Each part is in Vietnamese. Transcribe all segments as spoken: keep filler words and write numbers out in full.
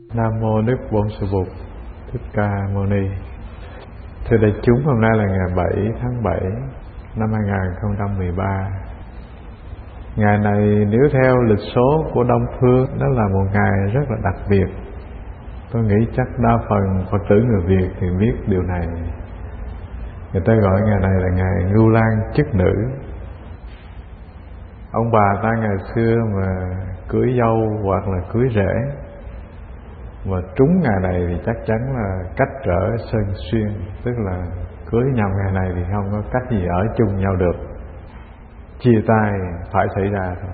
Nam mô Đức Bổn Sư Bụt Thích Ca Mâu Ni. Thưa đại chúng, hôm nay là ngày bảy tháng bảy năm hai nghìn không trăm mười ba. Ngày này nếu theo lịch số của Đông Phương, đó là một ngày rất là đặc biệt. Tôi nghĩ chắc đa phần Phật tử người Việt thì biết điều này. Người ta gọi ngày này là ngày Ngưu Lang chức nữ. Ông bà ta ngày xưa mà cưới dâu hoặc là cưới rể mà trúng ngày này thì chắc chắn là cách trở sơn xuyên, tức là cưới nhau ngày này thì không có cách gì ở chung nhau được, chia tay phải xảy ra thôi.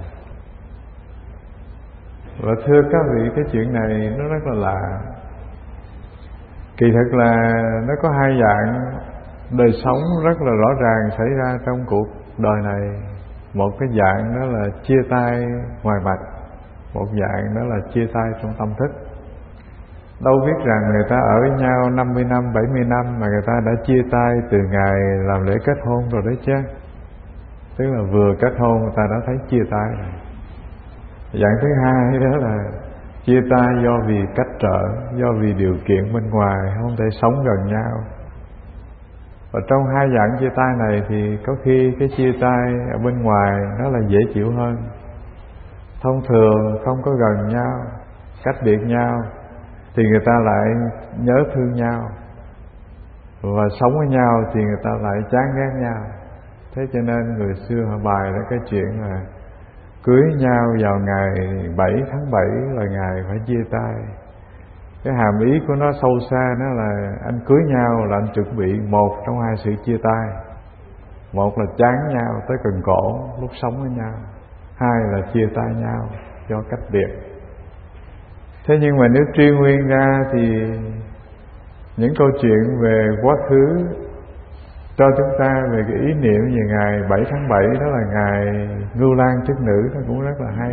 Và thưa các vị, cái chuyện này nó rất là lạ. Kỳ thực là nó có hai dạng đời sống rất là rõ ràng xảy ra trong cuộc đời này. Một cái dạng đó là chia tay ngoài mặt, một dạng đó là chia tay trong tâm thức. Đâu biết rằng người ta ở với nhau năm mươi năm, bảy mươi năm mà người ta đã chia tay từ ngày làm lễ kết hôn rồi đấy chứ. Tức là vừa kết hôn người ta đã thấy chia tay rồi. Dạng thứ hai đó là chia tay do vì cách trở, do vì điều kiện bên ngoài không thể sống gần nhau. Và trong hai dạng chia tay này thì có khi cái chia tay ở bên ngoài nó là dễ chịu hơn. Thông thường không có gần nhau, cách biệt nhau thì người ta lại nhớ thương nhau, và sống với nhau thì người ta lại chán ghét nhau. Thế cho nên người xưa họ bài ra cái chuyện là cưới nhau vào ngày bảy tháng bảy là ngày phải chia tay. Cái hàm ý của nó sâu xa, nó là anh cưới nhau là anh chuẩn bị một trong hai sự chia tay. Một là chán nhau tới cần cổ lúc sống với nhau, hai là chia tay nhau do cách biệt. Thế nhưng mà nếu truy nguyên ra thì những câu chuyện về quá khứ cho chúng ta về cái ý niệm về ngày bảy tháng bảy, đó là ngày Ngưu Lang chức nữ, nó cũng rất là hay.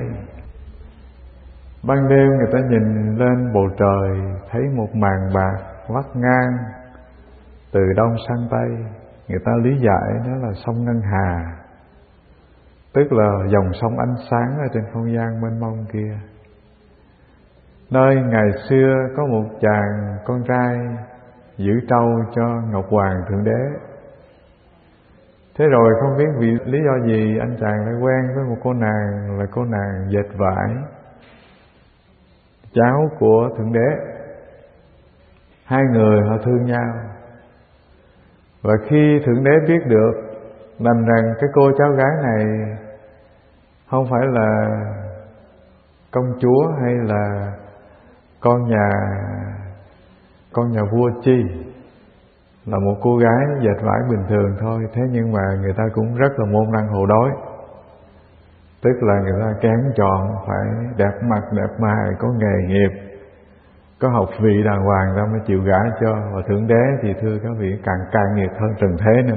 Ban đêm người ta nhìn lên bầu trời, thấy một màn bạc vắt ngang từ đông sang tây. Người ta lý giải đó là sông Ngân Hà, tức là dòng sông ánh sáng ở trên không gian mênh mông kia. Nơi ngày xưa có một chàng con trai giữ trâu cho Ngọc Hoàng Thượng Đế. Thế rồi không biết vì lý do gì anh chàng lại quen với một cô nàng, là cô nàng dệt vải, cháu của Thượng Đế. Hai người họ thương nhau. Và khi Thượng Đế biết được đành rằng cái cô cháu gái này không phải là công chúa hay là con nhà con nhà vua chi, là một cô gái dệt vải bình thường thôi. Thế nhưng mà người ta cũng rất là môn đăng hộ đối, tức là người ta kén chọn phải đẹp mặt đẹp mày, có nghề nghiệp, có học vị đàng hoàng ra mới chịu gả cho. Và Thượng Đế thì thưa các vị càng cay nghiệt hơn trần thế nữa,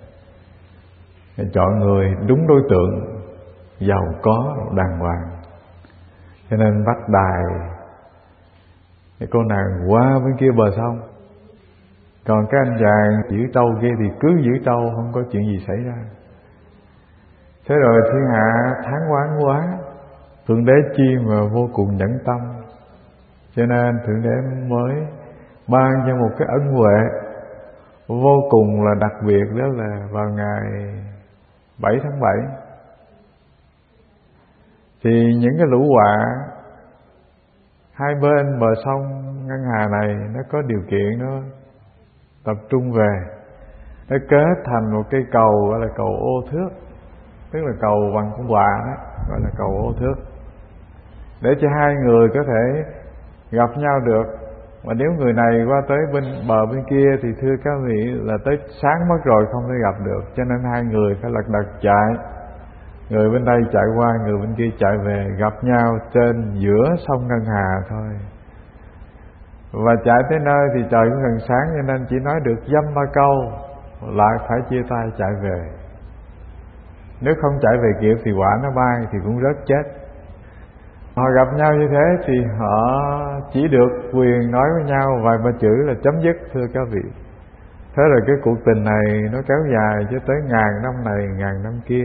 chọn người đúng đối tượng, giàu có đàng hoàng. Cho nên bắt đài cái cô nàng qua bên kia bờ sông, còn cái anh chàng giữ trâu kia thì cứ giữ trâu, không có chuyện gì xảy ra. Thế rồi thiên hạ thán oán quá, Thượng Đế chi mà vô cùng nhẫn tâm, cho nên Thượng Đế mới ban cho một cái ân huệ vô cùng là đặc biệt, đó là vào ngày bảy tháng bảy thì những cái lũ quạ hai bên bờ sông Ngân Hà này nó có điều kiện nó tập trung về, nó kết thành một cây cầu gọi là cầu ô thước, tức là cầu bằng con quạ đó, gọi là cầu ô thước, để cho hai người có thể gặp nhau được. Mà nếu người này qua tới bên bờ bên kia thì thưa các vị là tới sáng mất rồi, không thể gặp được. Cho nên hai người phải lật đật chạy, người bên đây chạy qua, người bên kia chạy về, gặp nhau trên giữa sông Ngân Hà thôi. Và chạy tới nơi thì trời cũng gần sáng, cho nên chỉ nói được dăm ba câu lại phải chia tay chạy về. Nếu không chạy về kịp thì quả nó bay thì cũng rớt chết. Họ gặp nhau như thế thì họ chỉ được quyền nói với nhau vài ba chữ là chấm dứt, thưa các vị. Thế rồi cái cuộc tình này nó kéo dài cho tới ngàn năm này ngàn năm kia,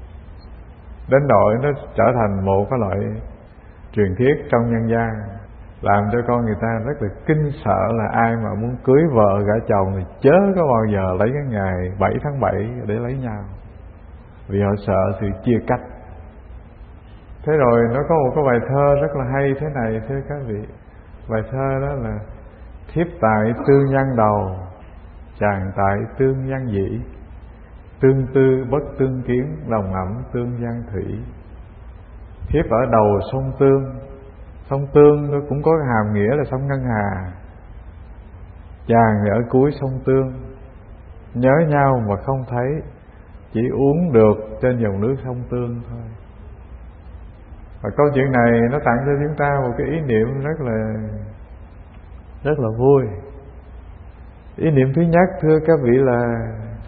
đến độ nó trở thành một cái loại truyền thuyết trong nhân gian. làm cho con người ta rất là kinh sợ, là ai mà muốn cưới vợ gả chồng thì chớ có bao giờ lấy cái ngày bảy tháng bảy để lấy nhau, vì họ sợ sự chia cách. Thế rồi nó có một cái bài thơ rất là hay thế này, thưa các vị. Bài thơ đó là: thiếp tại tương nhân đầu, chàng tại tương nhân dĩ, tương tư bất tương kiến, đồng ẩm tương nhân thủy. Thiếp ở đầu sông Tương. Sông Tương nó cũng có hàm nghĩa là sông Ngân Hà. Chàng thì ở cuối sông Tương, nhớ nhau mà không thấy, chỉ uống được trên dòng nước sông Tương thôi. Và câu chuyện này nó tặng cho chúng ta một cái ý niệm rất là rất là vui. Ý niệm thứ nhất, thưa các vị, là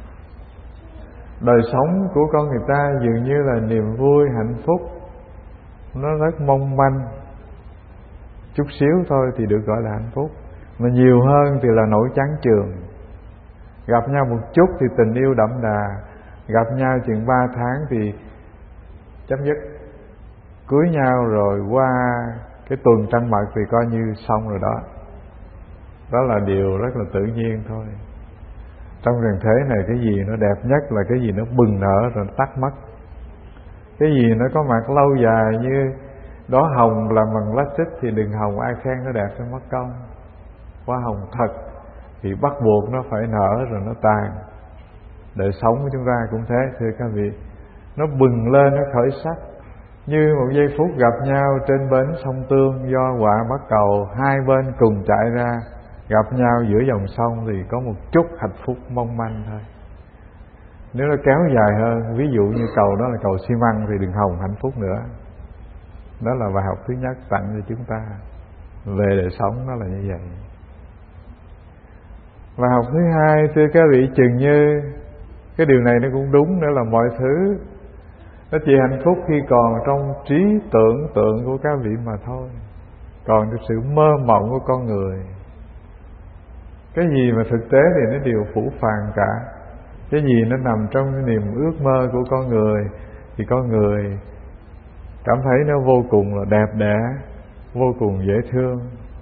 đời sống của con người ta dường như là niềm vui, hạnh phúc nó rất mong manh. Chút xíu thôi thì được gọi là hạnh phúc, mà nhiều hơn thì là nỗi chán chường. Gặp nhau một chút thì tình yêu đậm đà, gặp nhau chừng ba tháng thì chấm dứt. Cưới nhau rồi qua cái tuần trăng mật thì coi như xong rồi đó. Đó là điều rất là tự nhiên thôi. Trong trần thế này cái gì nó đẹp nhất là cái gì nó bừng nở rồi nó tắt mất. Cái gì nó có mặt lâu dài như đóa hồng làm bằng lá xích thì đừng hồng ai khen nó đẹp cho mất công. Hoa hồng thật thì bắt buộc nó phải nở rồi nó tàn. Đời sống của chúng ta cũng thế, thưa các vị. Nó bừng lên, nó khởi sắc. Như một giây phút gặp nhau trên bến sông Tương, do quả bắt cầu, hai bên cùng chạy ra, gặp nhau giữa dòng sông thì có một chút hạnh phúc mong manh thôi. Nếu nó kéo dài hơn, ví dụ như cầu đó là cầu xi măng thì đừng hòng hạnh phúc nữa. Đó là bài học thứ nhất tặng cho chúng ta về đời sống, nó là như vậy. Bài học thứ hai, thưa các vị, chừng như cái điều này nó cũng đúng nữa, là mọi thứ nó chỉ hạnh phúc khi còn trong trí tưởng tượng của các vị mà thôi, còn trong sự mơ mộng của con người. Cái gì mà thực tế thì nó đều phủ phàng cả. Cái gì nó nằm trong cái niềm ước mơ của con người thì con người cảm thấy nó vô cùng là đẹp đẽ, vô cùng dễ thương.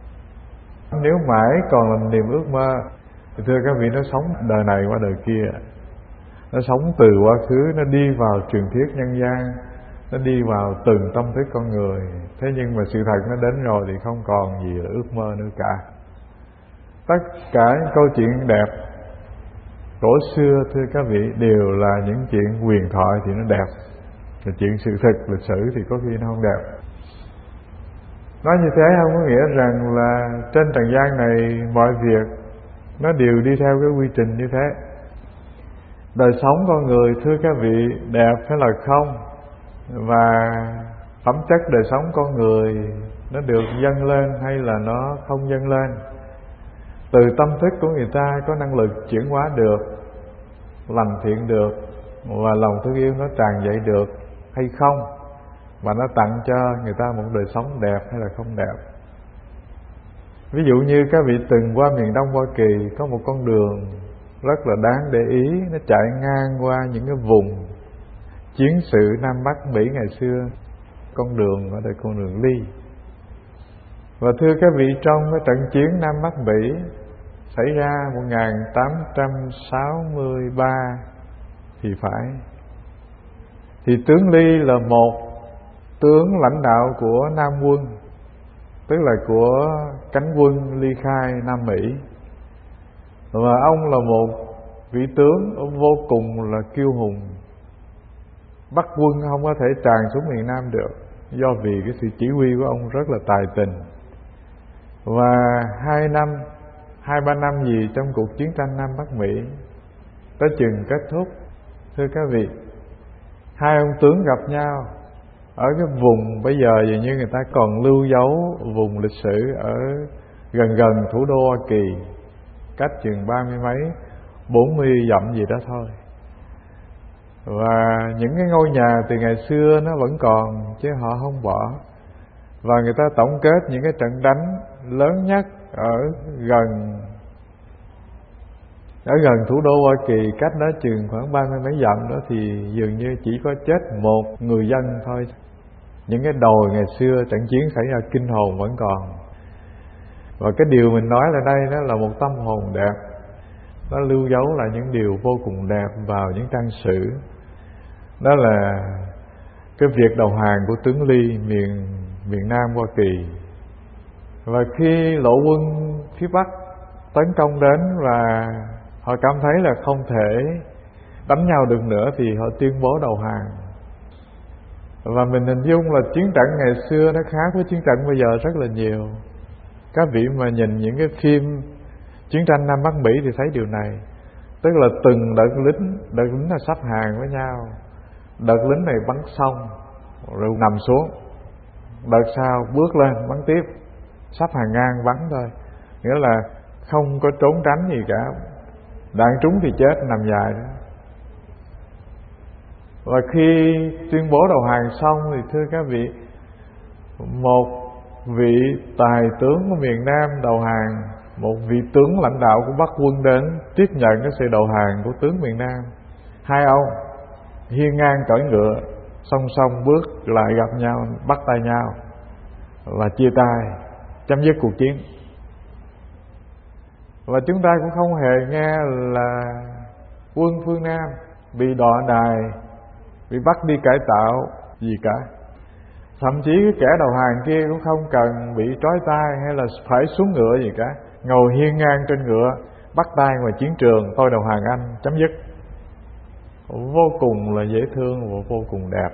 Nếu mãi còn là niềm ước mơ thì thưa các vị, nó sống đời này qua đời kia, nó sống từ quá khứ, nó đi vào truyền thuyết nhân gian, nó đi vào từng tâm thức con người. Thế nhưng mà sự thật nó đến rồi thì không còn gì là ước mơ nữa cả. Tất cả những câu chuyện đẹp cổ xưa, thưa các vị, đều là những chuyện huyền thoại thì nó đẹp, là chuyện sự thực lịch sử thì có khi nó không đẹp. Nói như thế không có nghĩa rằng là trên trần gian này mọi việc nó đều đi theo cái quy trình như thế. Đời sống con người, thưa các vị, đẹp hay là không, và phẩm chất đời sống con người nó được dâng lên hay là nó không dâng lên, từ tâm thức của người ta có năng lực chuyển hóa được, lành thiện được, và lòng thương yêu nó tràn dậy được hay không, và nó tặng cho người ta một đời sống đẹp hay là không đẹp. Ví dụ như các vị từng qua miền Đông Hoa Kỳ, có một con đường rất là đáng để ý, nó chạy ngang qua những cái vùng chiến sự Nam Bắc Mỹ ngày xưa. Con đường ở đây con đường Lee. Và thưa các vị, trong cái trận chiến Nam Bắc Mỹ xảy ra một nghìn tám trăm sáu mươi ba thì phải, thì tướng Lee là một tướng lãnh đạo của Nam quân, tức là của cánh quân ly khai Nam Mỹ. Và ông là một vị tướng, ông vô cùng là kiêu hùng. Bắc quân không có thể tràn xuống miền Nam được, do vì cái sự chỉ huy của ông rất là tài tình. Và hai năm, hai ba năm gì trong cuộc chiến tranh Nam Bắc Mỹ tới chừng kết thúc, thưa các vị, hai ông tướng gặp nhau ở cái vùng bây giờ dường như người ta còn lưu dấu vùng lịch sử ở gần gần thủ đô Hoa Kỳ, cách chừng ba mươi mấy, bốn mươi dặm gì đó thôi. Và những cái ngôi nhà từ ngày xưa nó vẫn còn, chứ họ không bỏ. Và người ta tổng kết những cái trận đánh lớn nhất ở gần ở gần thủ đô Hoa Kỳ, cách đó chừng khoảng ba mươi mấy dặm đó, thì dường như chỉ có chết một người dân thôi. Những cái đồi ngày xưa trận chiến xảy ra kinh hồn vẫn còn. Và cái điều mình nói là đây đó là một tâm hồn đẹp, nó lưu dấu là những điều vô cùng đẹp vào những trang sử. Đó là cái việc đầu hàng của tướng Ly miền miền Nam Hoa Kỳ. Và khi lộ quân phía Bắc tấn công đến và họ cảm thấy là không thể đánh nhau được nữa thì họ tuyên bố đầu hàng. Và mình hình dung là chiến trận ngày xưa nó khác với chiến trận bây giờ rất là nhiều. Các vị mà nhìn những cái phim chiến tranh Nam Bắc Mỹ thì thấy điều này. Tức là từng đợt lính, đợt lính là sắp hàng với nhau. Đợt lính này bắn xong rồi nằm xuống, đợt sau bước lên bắn tiếp, sắp hàng ngang bắn thôi. Nghĩa là không có trốn tránh gì cả. Đạn trúng thì chết, nằm dài đó. Và khi tuyên bố đầu hàng xong thì thưa các vị, một vị tài tướng của miền Nam đầu hàng, một vị tướng lãnh đạo của Bắc quân đến tiếp nhận cái sự đầu hàng của tướng miền Nam. Hai ông hiên ngang cởi ngựa, song song bước lại gặp nhau, bắt tay nhau và chia tay, chấm dứt cuộc chiến. Và chúng ta cũng không hề nghe là quân phương Nam bị đọa đài, bị bắt đi cải tạo gì cả. Thậm chí cái kẻ đầu hàng kia cũng không cần bị trói tay hay là phải xuống ngựa gì cả. Ngồi hiên ngang trên ngựa, bắt tay ngoài chiến trường, tôi đầu hàng anh, chấm dứt. Vô cùng là dễ thương và vô cùng đẹp.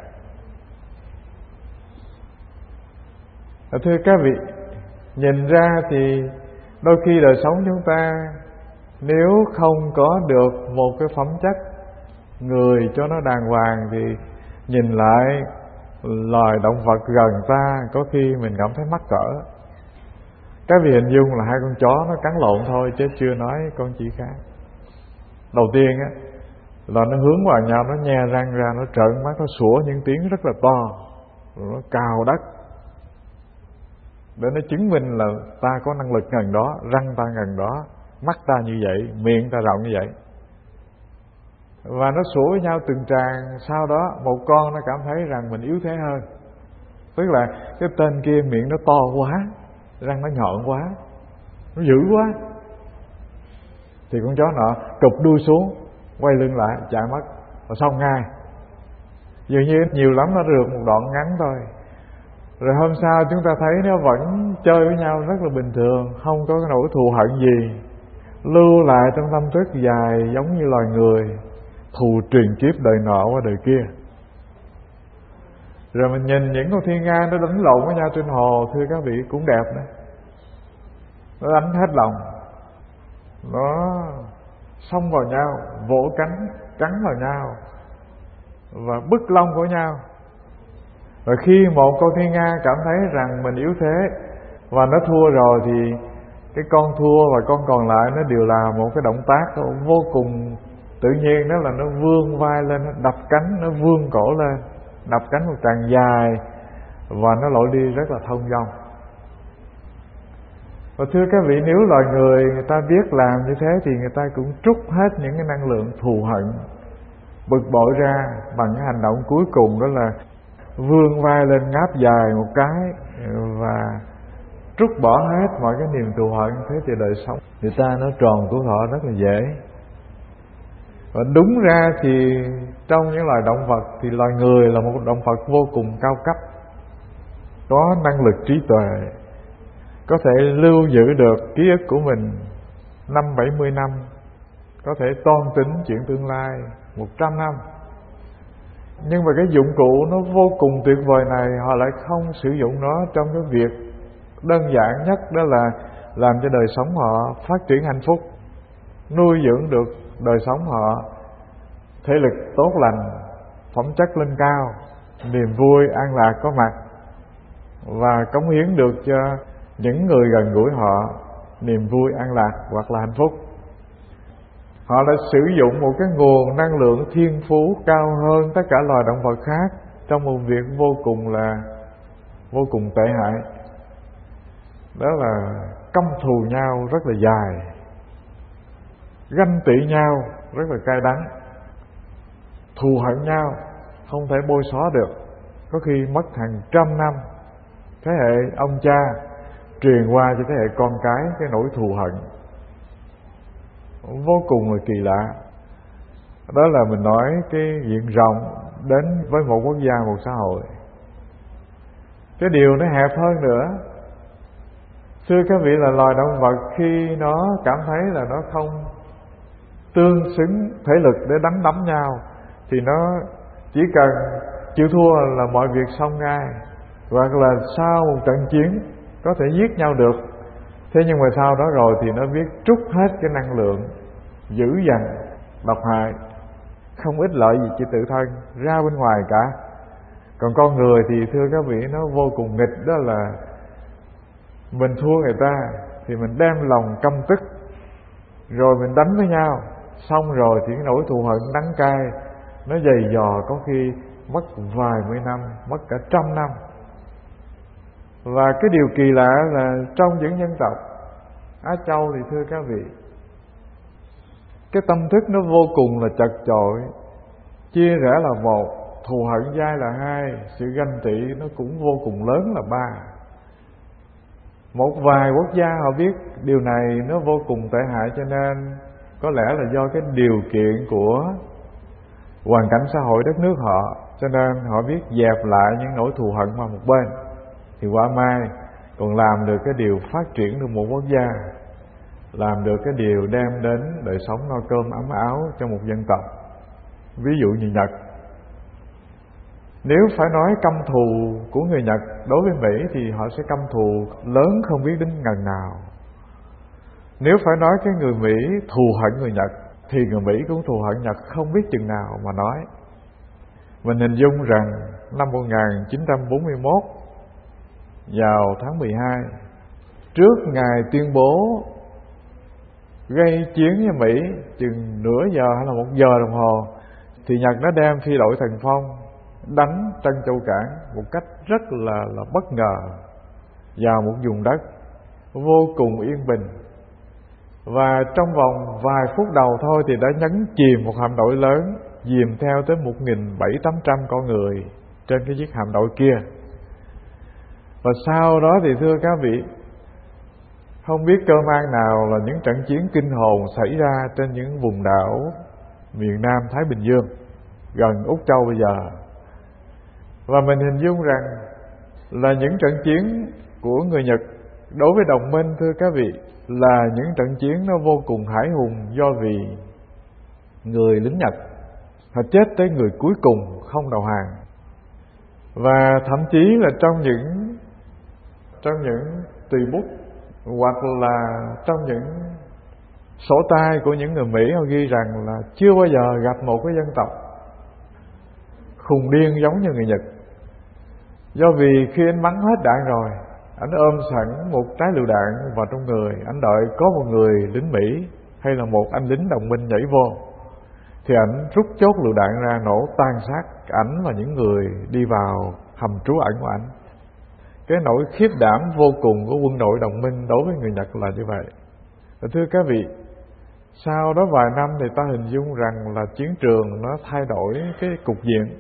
Thưa các vị, nhìn ra thì đôi khi đời sống chúng ta nếu không có được một cái phẩm chất người cho nó đàng hoàng thì nhìn lại loài động vật gần ta có khi mình cảm thấy mắc cỡ. Các vị hình dung là hai con chó nó cắn lộn thôi chứ chưa nói con chỉ khác. Đầu tiên á là nó hướng vào nhau, nó nhe răng ra, nó trợn mắt, nó sủa những tiếng rất là to, rồi nó cào đất để nó chứng minh là ta có năng lực gần đó, răng ta gần đó, mắt ta như vậy, miệng ta rộng như vậy. Và nó sủa với nhau từng tràng. Sau đó một con nó cảm thấy rằng mình yếu thế hơn. Tức là cái tên kia miệng nó to quá, răng nó nhọn quá, nó dữ quá, thì con chó nọ cụp đuôi xuống, quay lưng lại chạy mất, và xong ngay. Dường như nhiều lắm nó rượt một đoạn ngắn thôi. Rồi hôm sau chúng ta thấy nó vẫn chơi với nhau rất là bình thường, không có cái nỗi thù hận gì, lưu lại trong tâm thức dài giống như loài người, thù truyền kiếp đời nọ qua đời kia. Rồi mình nhìn những con thiên nga nó đánh lộn với nhau trên hồ, thưa các vị, cũng đẹp đấy. Nó đánh hết lòng, nó xông vào nhau, vỗ cánh cắn vào nhau và bứt lông của nhau. Rồi khi một con thiên nga cảm thấy rằng mình yếu thế và nó thua rồi thì cái con thua và con còn lại nó đều làm một cái động tác vô cùng tự nhiên, đó là nó vươn vai lên, nó đập cánh, nó vươn cổ lên, đập cánh một tràng dài và nó lội đi rất là thông dong. Và thưa các vị, nếu loài người người ta biết làm như thế thì người ta cũng trút hết những cái năng lượng thù hận, bực bội ra bằng cái hành động cuối cùng, đó là vươn vai lên ngáp dài một cái và trút bỏ hết mọi cái niềm thù hận. Thế thì đời sống người ta nó tròn của họ rất là dễ. Và đúng ra thì trong những loài động vật thì loài người là một động vật vô cùng cao cấp, có năng lực trí tuệ, có thể lưu giữ được ký ức của mình năm bảy mươi năm, có thể toan tính chuyện tương lai một trăm năm. Nhưng mà cái dụng cụ nó vô cùng tuyệt vời này, họ lại không sử dụng nó trong cái việc đơn giản nhất, đó là làm cho đời sống họ phát triển hạnh phúc, nuôi dưỡng được đời sống họ thể lực tốt lành, phẩm chất lên cao, niềm vui an lạc có mặt, và cống hiến được cho những người gần gũi họ niềm vui an lạc hoặc là hạnh phúc. Họ đã sử dụng một cái nguồn năng lượng thiên phú cao hơn tất cả loài động vật khác trong một việc vô cùng là vô cùng tệ hại, đó là căm thù nhau rất là dài, ganh tị nhau rất là cay đắng, thù hận nhau không thể bôi xóa được, có khi mất hàng trăm năm. Thế hệ ông cha truyền qua cho thế hệ con cái cái nỗi thù hận vô cùng là kỳ lạ. Đó là mình nói cái diện rộng đến với một quốc gia, một xã hội. Cái điều nó hẹp hơn nữa. Thưa các vị, là loài động vật khi nó cảm thấy là nó không tương xứng thể lực để đánh đấm nhau thì nó chỉ cần chịu thua là mọi việc xong ngay, hoặc là sau một trận chiến có thể giết nhau được. Thế nhưng mà sau đó rồi thì nó biết trút hết cái năng lượng dữ dằn, độc hại, không ích lợi gì cho tự thân ra bên ngoài cả. Còn con người thì thưa các vị, nó vô cùng nghịch. Đó là mình thua người ta thì mình đem lòng căm tức, rồi mình đánh với nhau, xong rồi thì cái nỗi thù hận đắng cay nó dày dò, có khi mất vài mươi năm, mất cả trăm năm. Và cái điều kỳ lạ là trong những dân tộc Á Châu thì thưa các vị, cái tâm thức nó vô cùng là chật chội, chia rẽ là một, thù hận dai là hai, sự ganh tị nó cũng vô cùng lớn là ba. Một vài quốc gia họ biết điều này nó vô cùng tệ hại, cho nên có lẽ là do cái điều kiện của hoàn cảnh xã hội đất nước họ, cho nên họ biết dẹp lại những nỗi thù hận qua một bên, thì quả mai còn làm được cái điều phát triển được một quốc gia, làm được cái điều đem đến đời sống no cơm ấm áo cho một dân tộc. Ví dụ như Nhật, nếu phải nói căm thù của người Nhật đối với Mỹ thì họ sẽ căm thù lớn không biết đến ngần nào. Nếu phải nói cái người Mỹ thù hận người Nhật thì người Mỹ cũng thù hận Nhật không biết chừng nào mà nói. Mình hình dung rằng năm một nghìn chín trăm bốn mươi mốt, vào tháng mười hai, trước ngày tuyên bố gây chiến với Mỹ chừng nửa giờ hay là một giờ đồng hồ, thì Nhật nó đem phi đội Thần Phong đánh Trân Châu Cảng một cách rất là, là bất ngờ vào một vùng đất vô cùng yên bình. Và trong vòng vài phút đầu thôi thì đã nhấn chìm một hạm đội lớn, dìm theo tới một nghìn bảy tám trăm con người trên cái chiếc hạm đội kia. Và sau đó thì thưa các vị, không biết cơ mang nào là những trận chiến kinh hồn xảy ra trên những vùng đảo miền Nam Thái Bình Dương, gần Úc Châu bây giờ. Và mình hình dung rằng là những trận chiến của người Nhật đối với đồng minh, thưa các vị, là những trận chiến nó vô cùng hãi hùng, do vì người lính Nhật họ chết tới người cuối cùng không đầu hàng. Và thậm chí là trong những trong những tùy bút hoặc là trong những sổ tay của những người Mỹ, họ ghi rằng là chưa bao giờ gặp một cái dân tộc khùng điên giống như người Nhật. Do vì khi anh bắn hết đạn rồi, anh ôm sẵn một trái lựu đạn vào trong người, anh đợi có một người lính Mỹ hay là một anh lính đồng minh nhảy vô, thì ảnh rút chốt lựu đạn ra, nổ tan xác ảnh và những người đi vào hầm trú ẩn của ảnh. Cái nỗi khiếp đảm vô cùng của quân đội đồng minh đối với người Nhật là như vậy. Và thưa các vị, sau đó vài năm thì ta hình dung rằng là chiến trường nó thay đổi cái cục diện,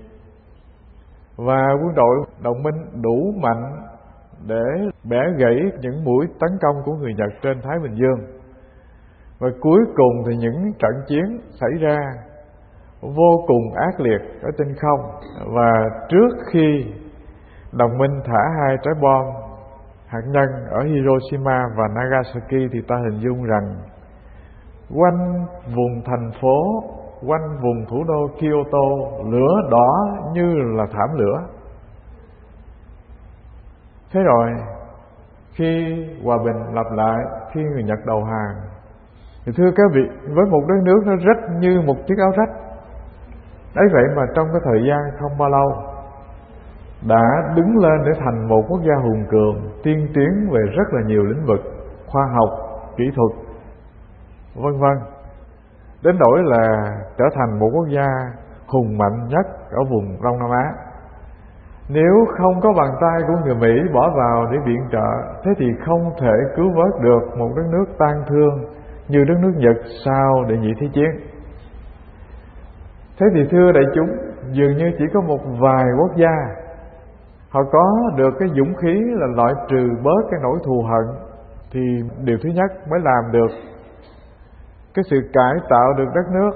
và quân đội đồng minh đủ mạnh để bẻ gãy những mũi tấn công của người Nhật trên Thái Bình Dương. Và cuối cùng thì những trận chiến xảy ra vô cùng ác liệt ở trên không. Và trước khi đồng minh thả hai trái bom hạt nhân ở Hiroshima và Nagasaki thì ta hình dung rằng quanh vùng thành phố, quanh vùng thủ đô Kyoto, lửa đỏ như là thảm lửa. Thế rồi khi hòa bình lặp lại, khi người Nhật đầu hàng, thì thưa các vị, với một đất nước nó rách như một chiếc áo rách đấy vậy mà trong cái thời gian không bao lâu đã đứng lên để thành một quốc gia hùng cường, tiên tiến về rất là nhiều lĩnh vực khoa học, kỹ thuật, vân vân, đến nỗi là trở thành một quốc gia hùng mạnh nhất ở vùng Đông Nam Á. Nếu không có bàn tay của người Mỹ bỏ vào để viện trợ, thế thì không thể cứu vớt được một đất nước tan thương như đất nước Nhật sau Đệ Nhị Thế Chiến. Thế thì thưa đại chúng, dường như chỉ có một vài quốc gia họ có được cái dũng khí là loại trừ bớt cái nỗi thù hận, thì điều thứ nhất mới làm được cái sự cải tạo được đất nước,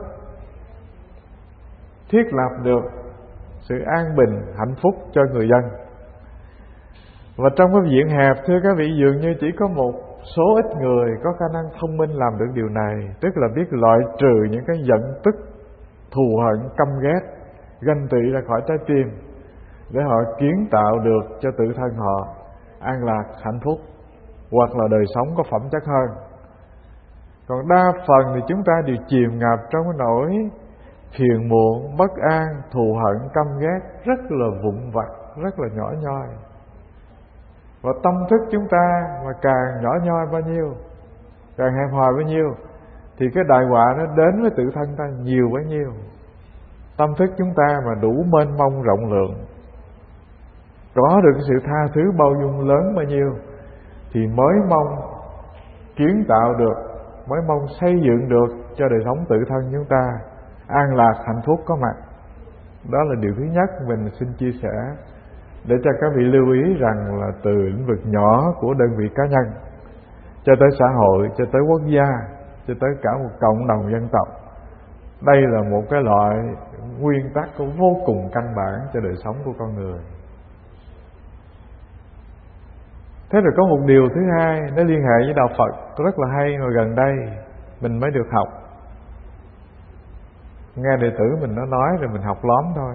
thiết lập được sự an bình, hạnh phúc cho người dân. Và trong cái diện hẹp, thưa các vị, dường như chỉ có một số ít người có khả năng thông minh làm được điều này, tức là biết loại trừ những cái giận tức, thù hận, căm ghét, ganh tị ra khỏi trái tim, để họ kiến tạo được cho tự thân họ an lạc, hạnh phúc, hoặc là đời sống có phẩm chất hơn. Còn đa phần thì chúng ta đều chìm ngập trong cái nỗi phiền muộn, bất an, thù hận, căm ghét rất là vụn vặt, rất là nhỏ nhoi. Và tâm thức chúng ta mà càng nhỏ nhoi bao nhiêu, càng hẹp hòi bao nhiêu, thì cái đại họa nó đến với tự thân ta nhiều bấy nhiêu. Tâm thức chúng ta mà đủ mênh mông rộng lượng, có được cái sự tha thứ bao dung lớn bao nhiêu, thì mới mong kiến tạo được, mới mong xây dựng được cho đời sống tự thân chúng ta an lạc, hạnh phúc có mặt. Đó là điều thứ nhất mình xin chia sẻ, để cho các vị lưu ý rằng là từ lĩnh vực nhỏ của đơn vị cá nhân cho tới xã hội, cho tới quốc gia, cho tới cả một cộng đồng dân tộc, đây là một cái loại nguyên tắc vô cùng căn bản cho đời sống của con người. Thế rồi có một điều thứ hai, nó liên hệ với đạo Phật rất là hay, mà gần đây mình mới được học. Nghe đệ tử mình nó nói rồi mình học lóm thôi.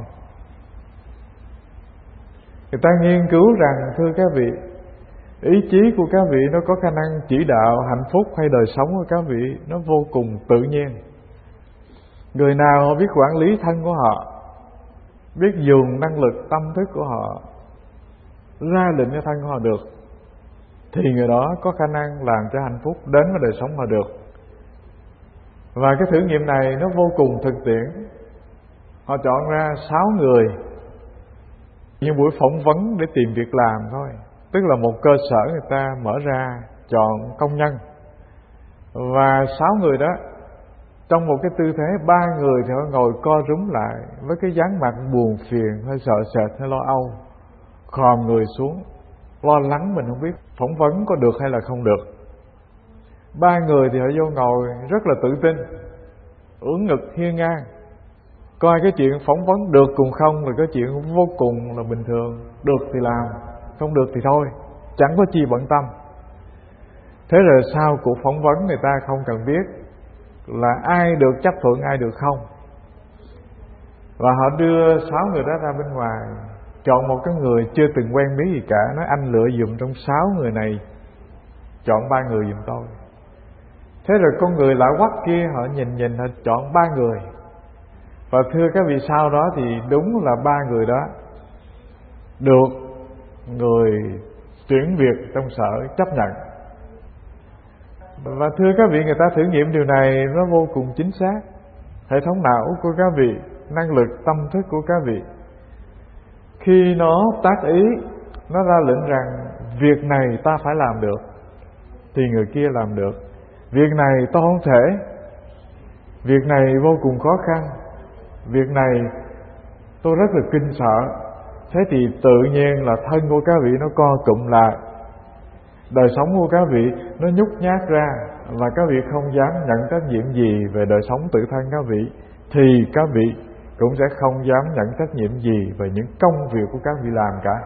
Người ta nghiên cứu rằng, thưa các vị, ý chí của các vị nó có khả năng chỉ đạo hạnh phúc hay đời sống của các vị nó vô cùng tự nhiên. Người nào họ biết quản lý thân của họ, biết dùng năng lực tâm thức của họ ra lệnh cho thân của họ được, thì người đó có khả năng làm cho hạnh phúc đến với đời sống họ được. Và cái thử nghiệm này nó vô cùng thực tiễn. Họ chọn ra sáu người như buổi phỏng vấn để tìm việc làm thôi. Tức là một cơ sở người ta mở ra chọn công nhân, và sáu người đó trong một cái tư thế, ba người thì họ ngồi co rúm lại với cái dáng mặt buồn phiền, hơi sợ sệt, hơi lo âu, khom người xuống, lo lắng mình không biết phỏng vấn có được hay là không được. Ba người thì họ vô ngồi rất là tự tin, ưỡn ngực hiên ngang, coi cái chuyện phỏng vấn được cùng không là cái chuyện vô cùng là bình thường. Được thì làm, không được thì thôi, chẳng có chi bận tâm. Thế rồi sau cuộc phỏng vấn, người ta không cần biết là ai được chấp thuận, ai được không. Và họ đưa sáu người đó ra bên ngoài, chọn một cái người chưa từng quen biết gì cả, nói anh lựa dùm trong sáu người này, chọn ba người dùm tôi. Thế rồi con người lạ quắc kia họ nhìn nhìn họ chọn ba người. Và thưa các vị, sau đó thì đúng là ba người đó được người tuyển việc trong sở chấp nhận. Và thưa các vị, người ta thử nghiệm điều này nó vô cùng chính xác. Hệ thống não của các vị, năng lực tâm thức của các vị, khi nó tác ý, nó ra lệnh rằng việc này ta phải làm được, thì người kia làm được. Việc này tôi không thể, việc này vô cùng khó khăn, việc này tôi rất là kinh sợ. Thế thì tự nhiên là thân của các vị nó co cụm lại, đời sống của các vị nó nhút nhát ra, và các vị không dám nhận trách nhiệm gì về đời sống tự thân các vị, thì các vị cũng sẽ không dám nhận trách nhiệm gì về những công việc của các vị làm cả.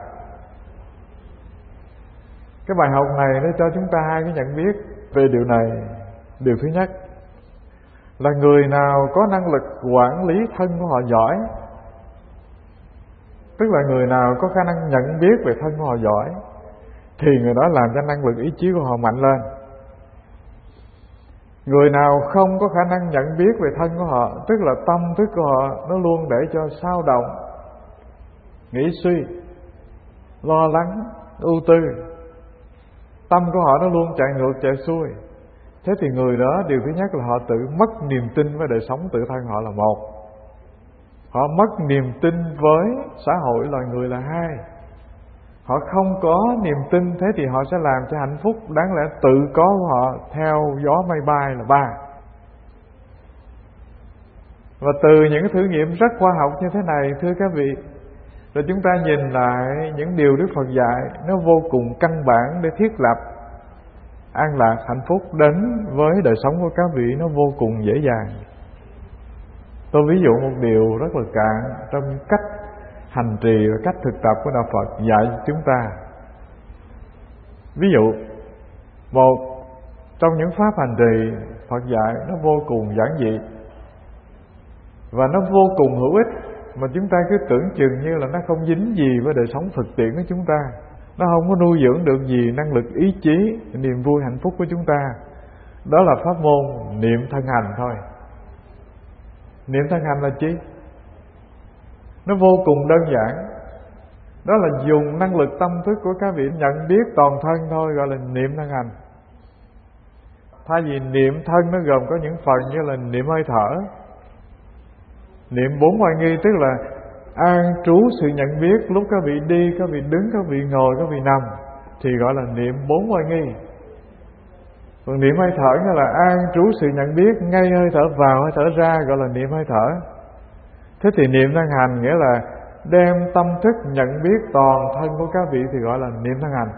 Cái bài học này nó cho chúng ta hai cái nhận biết về điều này. Điều thứ nhất là người nào có năng lực quản lý thân của họ giỏi, tức là người nào có khả năng nhận biết về thân của họ giỏi, thì người đó làm cho năng lực ý chí của họ mạnh lên. Người nào không có khả năng nhận biết về thân của họ, tức là tâm thức của họ nó luôn để cho xao động, nghĩ suy, lo lắng, ưu tư, tâm của họ nó luôn chạy ngược chạy xuôi. Thế thì người đó điều thứ nhất là họ tự mất niềm tin với đời sống tự thân họ là một. Họ mất niềm tin với xã hội loài người là hai. Họ không có niềm tin, thế thì họ sẽ làm cho hạnh phúc đáng lẽ tự có của họ theo gió mây bay là ba. Và từ những thử nghiệm rất khoa học như thế này, thưa các vị, Rồi chúng ta nhìn lại những điều Đức Phật dạy, nó vô cùng căn bản để thiết lập an lạc, hạnh phúc đến với đời sống của các vị, nó vô cùng dễ dàng. Tôi ví dụ một điều rất là cạn trong cách hành trì và cách thực tập của Đạo Phật dạy chúng ta. Ví dụ, một trong những pháp hành trì Phật dạy nó vô cùng giản dị và nó vô cùng hữu ích, mà chúng ta cứ tưởng chừng như là nó không dính gì với đời sống thực tiễn của chúng ta, nó không có nuôi dưỡng được gì năng lực ý chí, niềm vui hạnh phúc của chúng ta. Đó là pháp môn niệm thân hành thôi. Niệm thân hành là chi? Nó vô cùng đơn giản. Đó là dùng năng lực tâm thức của các vị nhận biết toàn thân thôi, gọi là niệm thân hành. Thay vì niệm thân nó gồm có những phần như là niệm hơi thở, niệm bốn oai nghi, tức là an trú sự nhận biết lúc các vị đi, các vị đứng, các vị ngồi, các vị nằm, thì gọi là niệm bốn oai nghi. Còn niệm hơi thở nghĩa là an trú sự nhận biết ngay hơi thở vào, hơi thở ra, gọi là niệm hơi thở. Thế thì niệm thân hành nghĩa là đem tâm thức nhận biết toàn thân của các vị thì gọi là niệm thân hành.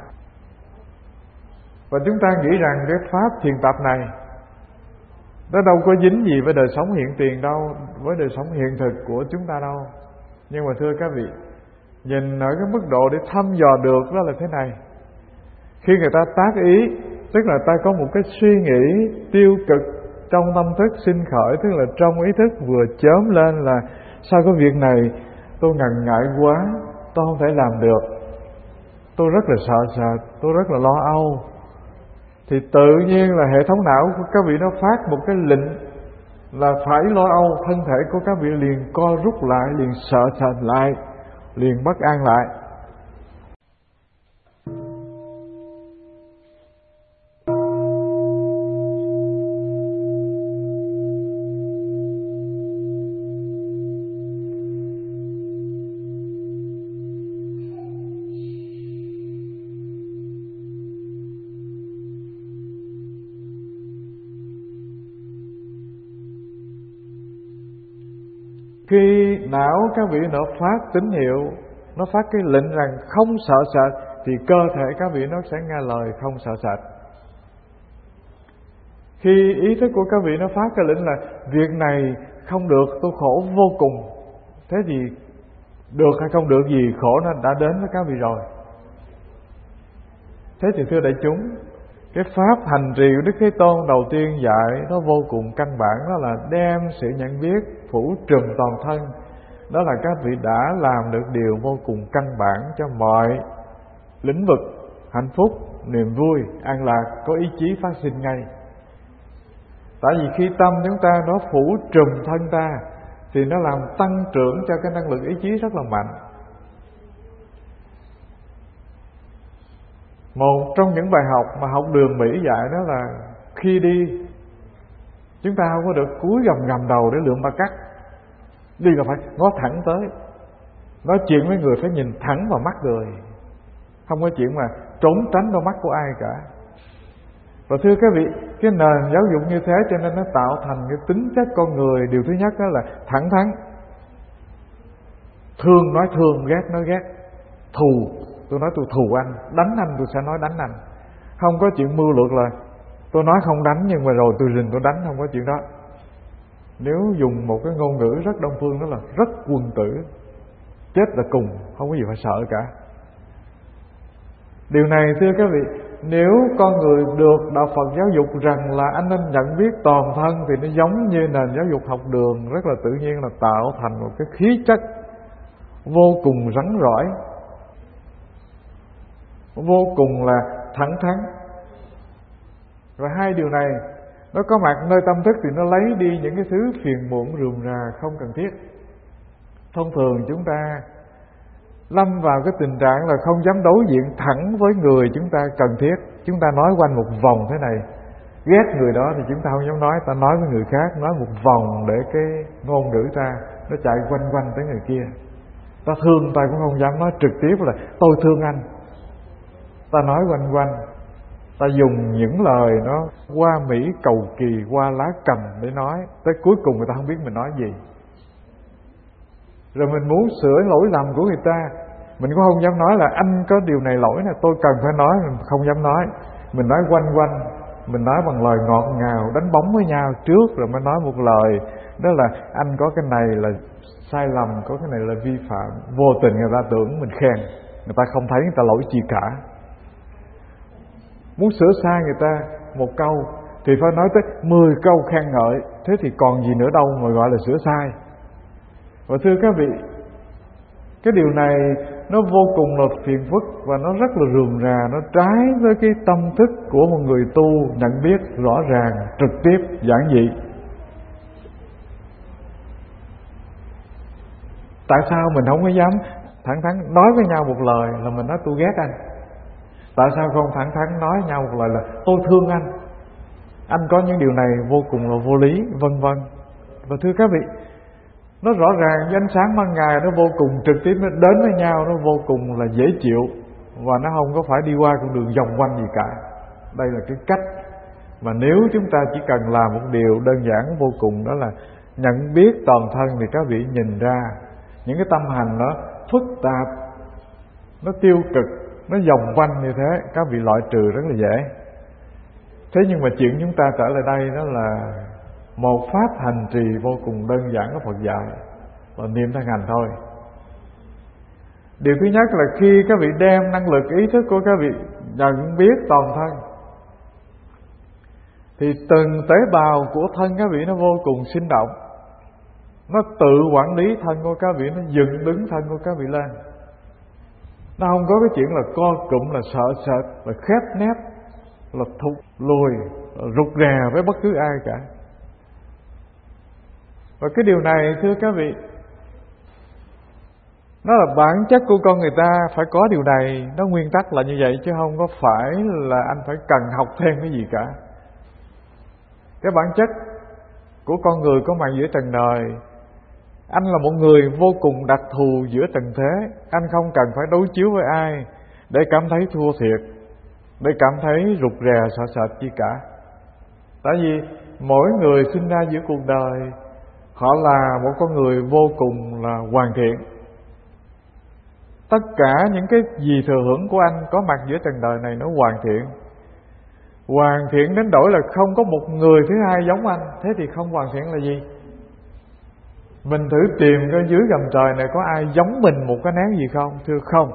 Và chúng ta nghĩ rằng cái pháp thiền tập này nó đâu có dính gì với đời sống hiện tiền đâu, với đời sống hiện thực của chúng ta đâu. Nhưng mà thưa các vị, nhìn ở cái mức độ để thăm dò được đó là thế này. Khi người ta tác ý, tức là ta có một cái suy nghĩ tiêu cực trong tâm thức sinh khởi, tức là trong ý thức vừa chớm lên là sao cái việc này tôi ngần ngại quá, tôi không thể làm được, tôi rất là sợ sợ, tôi rất là lo âu, thì tự nhiên là hệ thống não của các vị nó phát một cái lệnh là phải lo âu, thân thể của các vị liền co rút lại, liền sợ sệt lại, liền bất an lại. Khi não các vị nó phát tín hiệu, nó phát cái lệnh rằng không sợ sệt, thì cơ thể các vị nó sẽ nghe lời không sợ sệt. Khi ý thức của các vị nó phát cái lệnh là việc này không được, tôi khổ vô cùng, thế thì được hay không được gì, khổ nó đã đến với các vị rồi. Thế thì thưa đại chúng, cái pháp hành trì của Đức Thế Tôn đầu tiên dạy nó vô cùng căn bản, đó là đem sự nhận biết phủ trùm toàn thân. Đó là các vị đã làm được điều vô cùng căn bản cho mọi lĩnh vực hạnh phúc, niềm vui, an lạc, có ý chí phát sinh ngay. Tại vì khi tâm chúng ta nó phủ trùm thân ta thì nó làm tăng trưởng cho cái năng lực ý chí rất là mạnh. Một trong những bài học mà học đường Mỹ dạy đó là khi đi chúng ta không có được cúi gầm gầm đầu để lượm ba cắt. Đi là phải ngó thẳng tới. Nói chuyện với người phải nhìn thẳng vào mắt người, không có chuyện mà trốn tránh đôi mắt của ai cả. Và thưa các vị, cái nền giáo dục như thế cho nên nó tạo thành cái tính chất con người. Điều thứ nhất đó là thẳng thắn, thương nói thương, ghét nói ghét, thù tôi nói tôi thù anh, đánh anh tôi sẽ nói đánh anh. Không có chuyện mưu lược là tôi nói không đánh nhưng mà rồi tôi rình tôi đánh, không có chuyện đó. Nếu dùng một cái ngôn ngữ rất đông phương đó là rất quân tử, chết là cùng, không có gì phải sợ cả. Điều này thưa các vị, nếu con người được Đạo Phật giáo dục rằng là anh nên nhận biết toàn thân, thì nó giống như nền giáo dục học đường, rất là tự nhiên là tạo thành một cái khí chất vô cùng rắn rỏi, vô cùng là thẳng thắn. Và hai điều này nó có mặt nơi tâm thức thì nó lấy đi những cái thứ phiền muộn rườm rà không cần thiết. Thông thường chúng ta lâm vào cái tình trạng là không dám đối diện thẳng với người chúng ta cần thiết. Chúng ta nói quanh một vòng thế này, ghét người đó thì chúng ta không dám nói, ta nói với người khác, nói một vòng để cái ngôn ngữ ta nó chạy quanh quanh tới người kia. Ta thương ta cũng không dám nói trực tiếp là tôi thương anh, ta nói quanh quanh, ta dùng những lời nó hoa mỹ cầu kỳ, qua lá cầm để nói, tới cuối cùng người ta không biết mình nói gì. rồi mình muốn sửa lỗi lầm của người ta. Mình cũng không dám nói là anh có điều này lỗi nè, tôi cần phải nói, mình không dám nói. Mình nói quanh quanh, mình nói bằng lời ngọt ngào, đánh bóng với nhau trước rồi mới nói một lời. Đó là anh có cái này là sai lầm, có cái này là vi phạm. Vô tình người ta tưởng mình khen, người ta không thấy người ta lỗi chi cả. Muốn sửa sai người ta một câu thì phải nói tới mười câu khen ngợi. Thế thì còn gì nữa đâu mà gọi là sửa sai. Và thưa các vị, cái điều này nó vô cùng là phiền phức và nó rất là rườm rà, nó trái với cái tâm thức của một người tu nhận biết rõ ràng, trực tiếp, giản dị. Tại sao mình không có dám thẳng thắn nói với nhau một lời là mình nói tôi ghét anh? Tại sao không thẳng thắn nói nhau một lời là tôi thương anh, anh có những điều này vô cùng là vô lý, vân vân. Và thưa các vị, nó rõ ràng với ánh sáng ban ngày, nó vô cùng trực tiếp, nó đến với nhau, nó vô cùng là dễ chịu, và nó không có phải đi qua con đường vòng quanh gì cả. Đây là cái cách mà nếu chúng ta chỉ cần làm một điều đơn giản vô cùng, đó là nhận biết toàn thân, thì các vị nhìn ra những cái tâm hành nó phức tạp, nó tiêu cực, nó vòng quanh như thế, các vị loại trừ rất là dễ. Thế nhưng mà chuyện chúng ta trở lại đây đó là một pháp hành trì vô cùng đơn giản của Phật dạy là niệm thân hành thôi. Điều thứ nhất là khi các vị đem năng lực ý thức của các vị nhận biết toàn thân, thì từng tế bào của thân các vị nó vô cùng sinh động, nó tự quản lý thân của các vị, nó dựng đứng thân của các vị lên. Nó không có cái chuyện là co cụm, là sợ sệt, là khép nép, là thụt lùi, là rụt rè với bất cứ ai cả. Và cái điều này thưa các vị, nó là bản chất của con người ta phải có điều này. Nó nguyên tắc là như vậy, chứ không có phải là anh phải cần học thêm cái gì cả. Cái bản chất của con người có mặt giữa trần đời, anh là một người vô cùng đặc thù giữa trần thế. Anh không cần phải đối chiếu với ai để cảm thấy thua thiệt, để cảm thấy rụt rè sợ sệt chi cả. Tại vì mỗi người sinh ra giữa cuộc đời, họ là một con người vô cùng là hoàn thiện. Tất cả những cái gì thừa hưởng của anh có mặt giữa trần đời này nó hoàn thiện. Hoàn thiện đến đổi là không có một người thứ hai giống anh. Thế thì không hoàn thiện là gì? Mình thử tìm coi dưới gầm trời này có ai giống mình một cái nén gì không? Thưa không.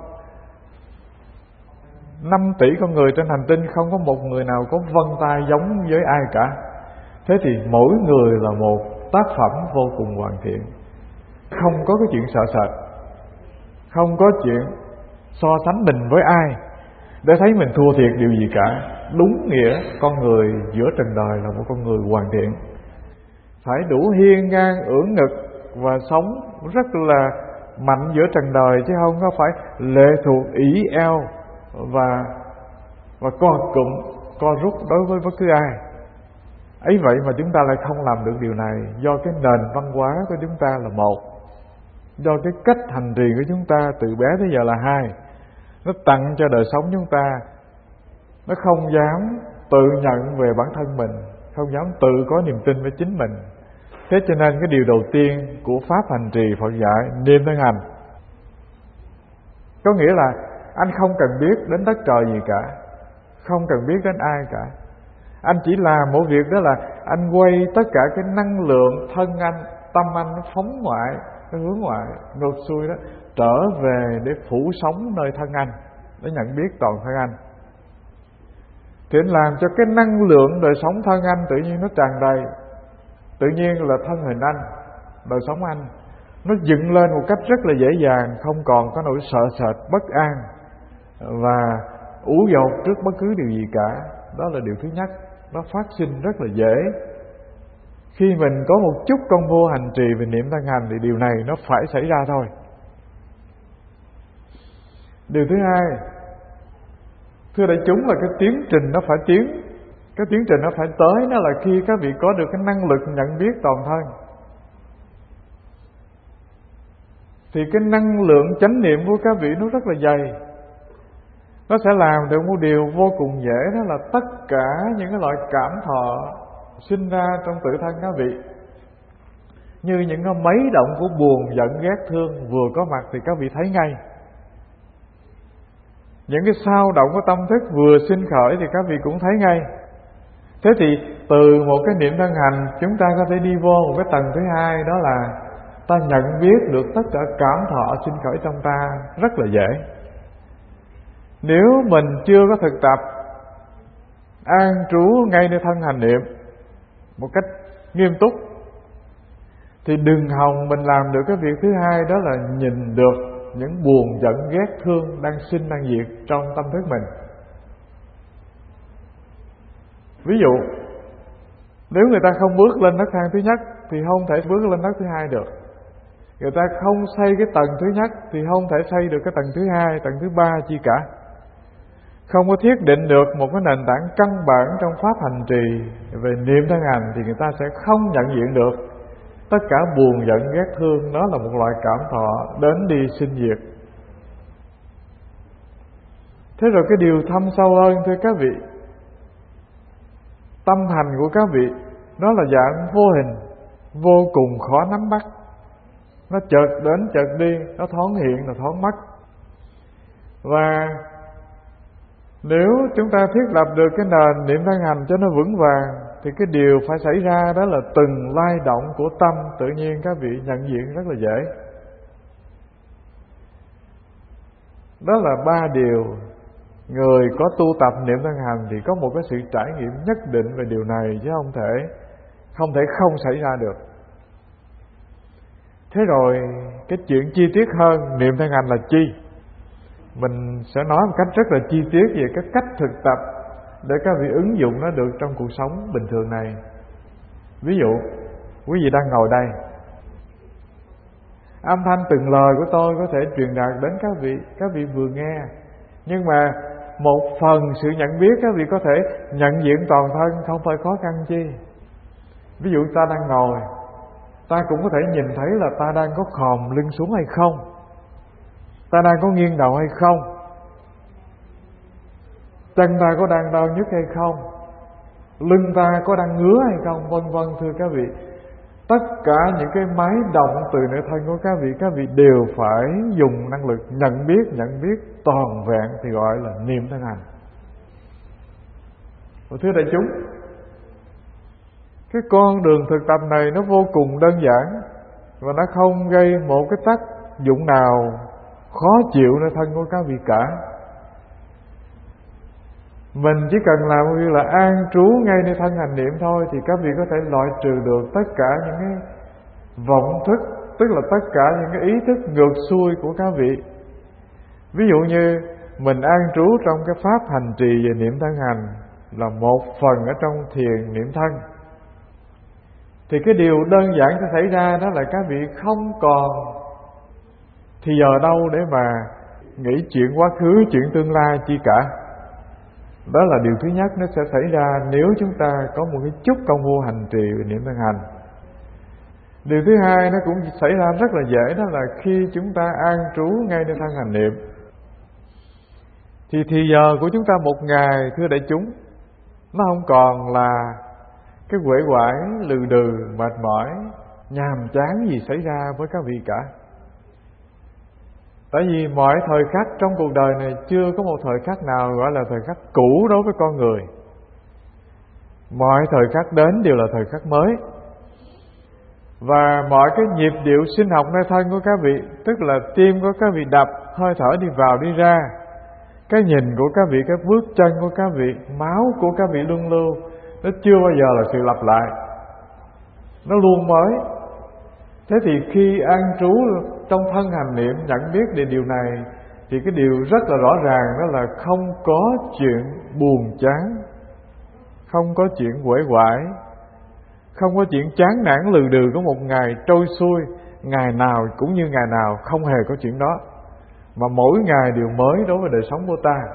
Năm tỷ con người trên hành tinh không có một người nào có vân tay giống với ai cả. Thế thì mỗi người là một tác phẩm vô cùng hoàn thiện. Không có cái chuyện sợ sệt, không có chuyện so sánh mình với ai để thấy mình thua thiệt điều gì cả. Đúng nghĩa con người giữa trần đời là một con người hoàn thiện, phải đủ hiên ngang ưỡn ngực và sống rất là mạnh giữa trần đời, chứ không có phải lệ thuộc ỷ eo và và co cụm, co rút đối với bất cứ ai. Ấy vậy mà chúng ta lại không làm được điều này, do cái nền văn hóa của chúng ta là một, do cái cách hành trì của chúng ta từ bé tới giờ là hai. Nó tặng cho đời sống chúng ta, nó không dám tự nhận về bản thân mình, không dám tự có niềm tin với chính mình. Thế cho nên cái điều đầu tiên của pháp hành trì Phật dạy niệm thân hành, có nghĩa là anh không cần biết đến đất trời gì cả, không cần biết đến ai cả. Anh chỉ làm một việc, đó là anh quay tất cả cái năng lượng thân anh, tâm anh nó phóng ngoại, nó hướng ngoại, ngược xuôi đó, trở về để phủ sống nơi thân anh, để nhận biết toàn thân anh. Thì anh làm cho cái năng lượng đời sống thân anh tự nhiên nó tràn đầy. Tự nhiên là thân hình anh, đời sống anh nó dựng lên một cách rất là dễ dàng, không còn có nỗi sợ sệt, bất an và ủ dột trước bất cứ điều gì cả. Đó là điều thứ nhất, nó phát sinh rất là dễ. Khi mình có một chút công vô hành trì về niệm thân hành thì điều này nó phải xảy ra thôi. Điều thứ hai, thưa đại chúng, là cái tiến trình nó phải tiến. Cái tiến trình nó phải tới, đó là khi các vị có được cái năng lực nhận biết toàn thân, thì cái năng lượng chánh niệm của các vị nó rất là dày. Nó sẽ làm được một điều vô cùng dễ, đó là tất cả những cái loại cảm thọ sinh ra trong tự thân các vị, như những cái mấy động của buồn, giận, ghét, thương vừa có mặt thì các vị thấy ngay. Những cái sao động của tâm thức vừa sinh khởi thì các vị cũng thấy ngay. Thế thì từ một cái niệm thân hành, chúng ta có thể đi vô một cái tầng thứ hai, đó là ta nhận biết được tất cả cảm thọ sinh khởi trong ta rất là dễ. Nếu mình chưa có thực tập an trú ngay nơi thân hành niệm một cách nghiêm túc thì đừng hòng mình làm được cái việc thứ hai, đó là nhìn được những buồn, giận, ghét, thương đang sinh đang diệt trong tâm thức mình. Ví dụ, nếu người ta không bước lên nấc thang thứ nhất thì không thể bước lên nấc thứ hai được. Người ta không xây cái tầng thứ nhất thì không thể xây được cái tầng thứ hai, tầng thứ ba chi cả. Không có thiết định được một cái nền tảng căn bản trong pháp hành trì về niệm thân hành thì người ta sẽ không nhận diện được tất cả buồn, giận, ghét, thương nó là một loại cảm thọ đến đi sinh diệt. Thế rồi cái điều thâm sâu hơn thưa các vị, tâm hành của các vị nó là dạng vô hình, vô cùng khó nắm bắt. Nó chợt đến chợt đi, nó thoáng hiện là thoáng mất. Và nếu chúng ta thiết lập được cái nền niệm thân hành cho nó vững vàng thì cái điều phải xảy ra đó là từng lay động của tâm tự nhiên các vị nhận diện rất là dễ. Đó là ba điều người có tu tập niệm thân hành thì có một cái sự trải nghiệm nhất định về điều này, chứ không thể không thể không xảy ra được. Thế rồi cái chuyện chi tiết hơn niệm thân hành là chi? Mình sẽ nói một cách rất là chi tiết về cái cách thực tập để các vị ứng dụng nó được trong cuộc sống bình thường này. Ví dụ, quý vị đang ngồi đây, âm thanh từng lời của tôi có thể truyền đạt đến các vị, các vị vừa nghe. Nhưng mà một phần sự nhận biết các vị có thể nhận diện toàn thân, không phải khó khăn chi. Ví dụ ta đang ngồi, ta cũng có thể nhìn thấy là ta đang có khòm lưng xuống hay không, ta đang có nghiêng đầu hay không, chân ta có đang đau nhức hay không, lưng ta có đang ngứa hay không, vân vân. Thưa các vị, tất cả những cái máy động từ nội thân của các vị, các vị đều phải dùng năng lực nhận biết, nhận biết toàn vẹn thì gọi là niệm thân hành. Và thưa đại chúng, cái con đường thực tập này nó vô cùng đơn giản và nó không gây một cái tác dụng nào khó chịu nơi thân của các vị cả. Mình chỉ cần làm như là an trú ngay nơi thân hành niệm thôi thì các vị có thể loại trừ được tất cả những cái vọng thức, tức là tất cả những cái ý thức ngược xuôi của các vị. Ví dụ như mình an trú trong cái pháp hành trì về niệm thân hành là một phần ở trong thiền niệm thân, thì cái điều đơn giản sẽ xảy ra đó là các vị không còn thì giờ đâu để mà nghĩ chuyện quá khứ, chuyện tương lai chi cả. Đó là điều thứ nhất nó sẽ xảy ra nếu chúng ta có một cái chút công phu hành trì về niệm thân hành. Điều thứ hai nó cũng xảy ra rất là dễ, đó là khi chúng ta an trú ngay nơi thân hành niệm thì thì giờ của chúng ta một ngày, thưa đại chúng, nó không còn là cái uể oải, lừ đừ, mệt mỏi, nhàm chán gì xảy ra với các vị cả. Tại vì mọi thời khắc trong cuộc đời này chưa có một thời khắc nào gọi là thời khắc cũ đối với con người. Mọi thời khắc đến đều là thời khắc mới. Và mọi cái nhịp điệu sinh học nơi thân của các vị, tức là tim của các vị đập, hơi thở đi vào đi ra, cái nhìn của các vị, các bước chân của các vị, máu của các vị luân lưu, nó chưa bao giờ là sự lặp lại, nó luôn mới. Thế thì khi an trú trong thân hành niệm nhận biết về điều này thì cái điều rất là rõ ràng đó là không có chuyện buồn chán, không có chuyện uể oải, không có chuyện chán nản lừ đừ của một ngày trôi xuôi, ngày nào cũng như ngày nào, không hề có chuyện đó, mà mỗi ngày đều mới đối với đời sống của ta.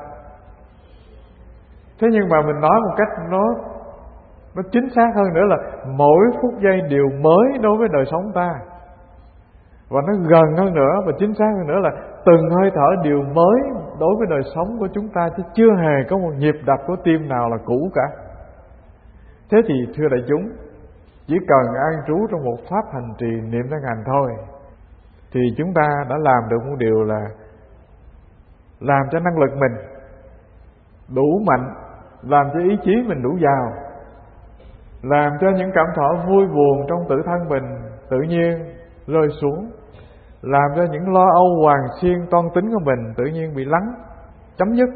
Thế nhưng mà mình nói một cách nó nó chính xác hơn nữa là mỗi phút giây đều mới đối với đời sống ta. Và nó gần hơn nữa và chính xác hơn nữa là từng hơi thở đều mới đối với đời sống của chúng ta, chứ chưa hề có một nhịp đập của tim nào là cũ cả. Thế thì thưa đại chúng, chỉ cần an trú trong một pháp hành trì niệm thân hành thôi, thì chúng ta đã làm được một điều là làm cho năng lực mình đủ mạnh, làm cho ý chí mình đủ giàu, làm cho những cảm thọ vui buồn trong tự thân mình tự nhiên rơi xuống, làm cho những lo âu hoàng xiên toan tính của mình tự nhiên bị lắng, chấm dứt,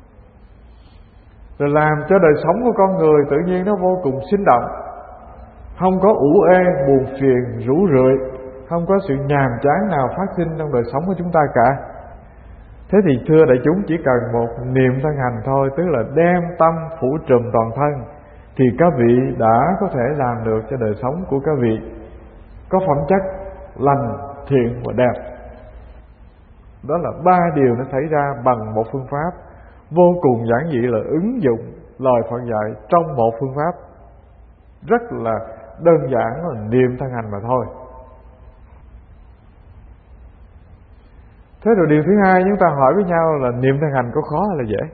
rồi làm cho đời sống của con người tự nhiên nó vô cùng sinh động, không có ủ ê, buồn phiền, rũ rượi, không có sự nhàm chán nào phát sinh trong đời sống của chúng ta cả. Thế thì thưa đại chúng, chỉ cần một niệm thân hành thôi, tức là đem tâm phủ trùm toàn thân, thì các vị đã có thể làm được cho đời sống của các vị có phẩm chất lành, thiện và đẹp. Đó là ba điều nó xảy ra bằng một phương pháp vô cùng giản dị, là ứng dụng lời Phật dạy trong một phương pháp rất là đơn giản, là niệm thân hành mà thôi. Thế rồi điều thứ hai chúng ta hỏi với nhau là niệm thân hành có khó hay là dễ?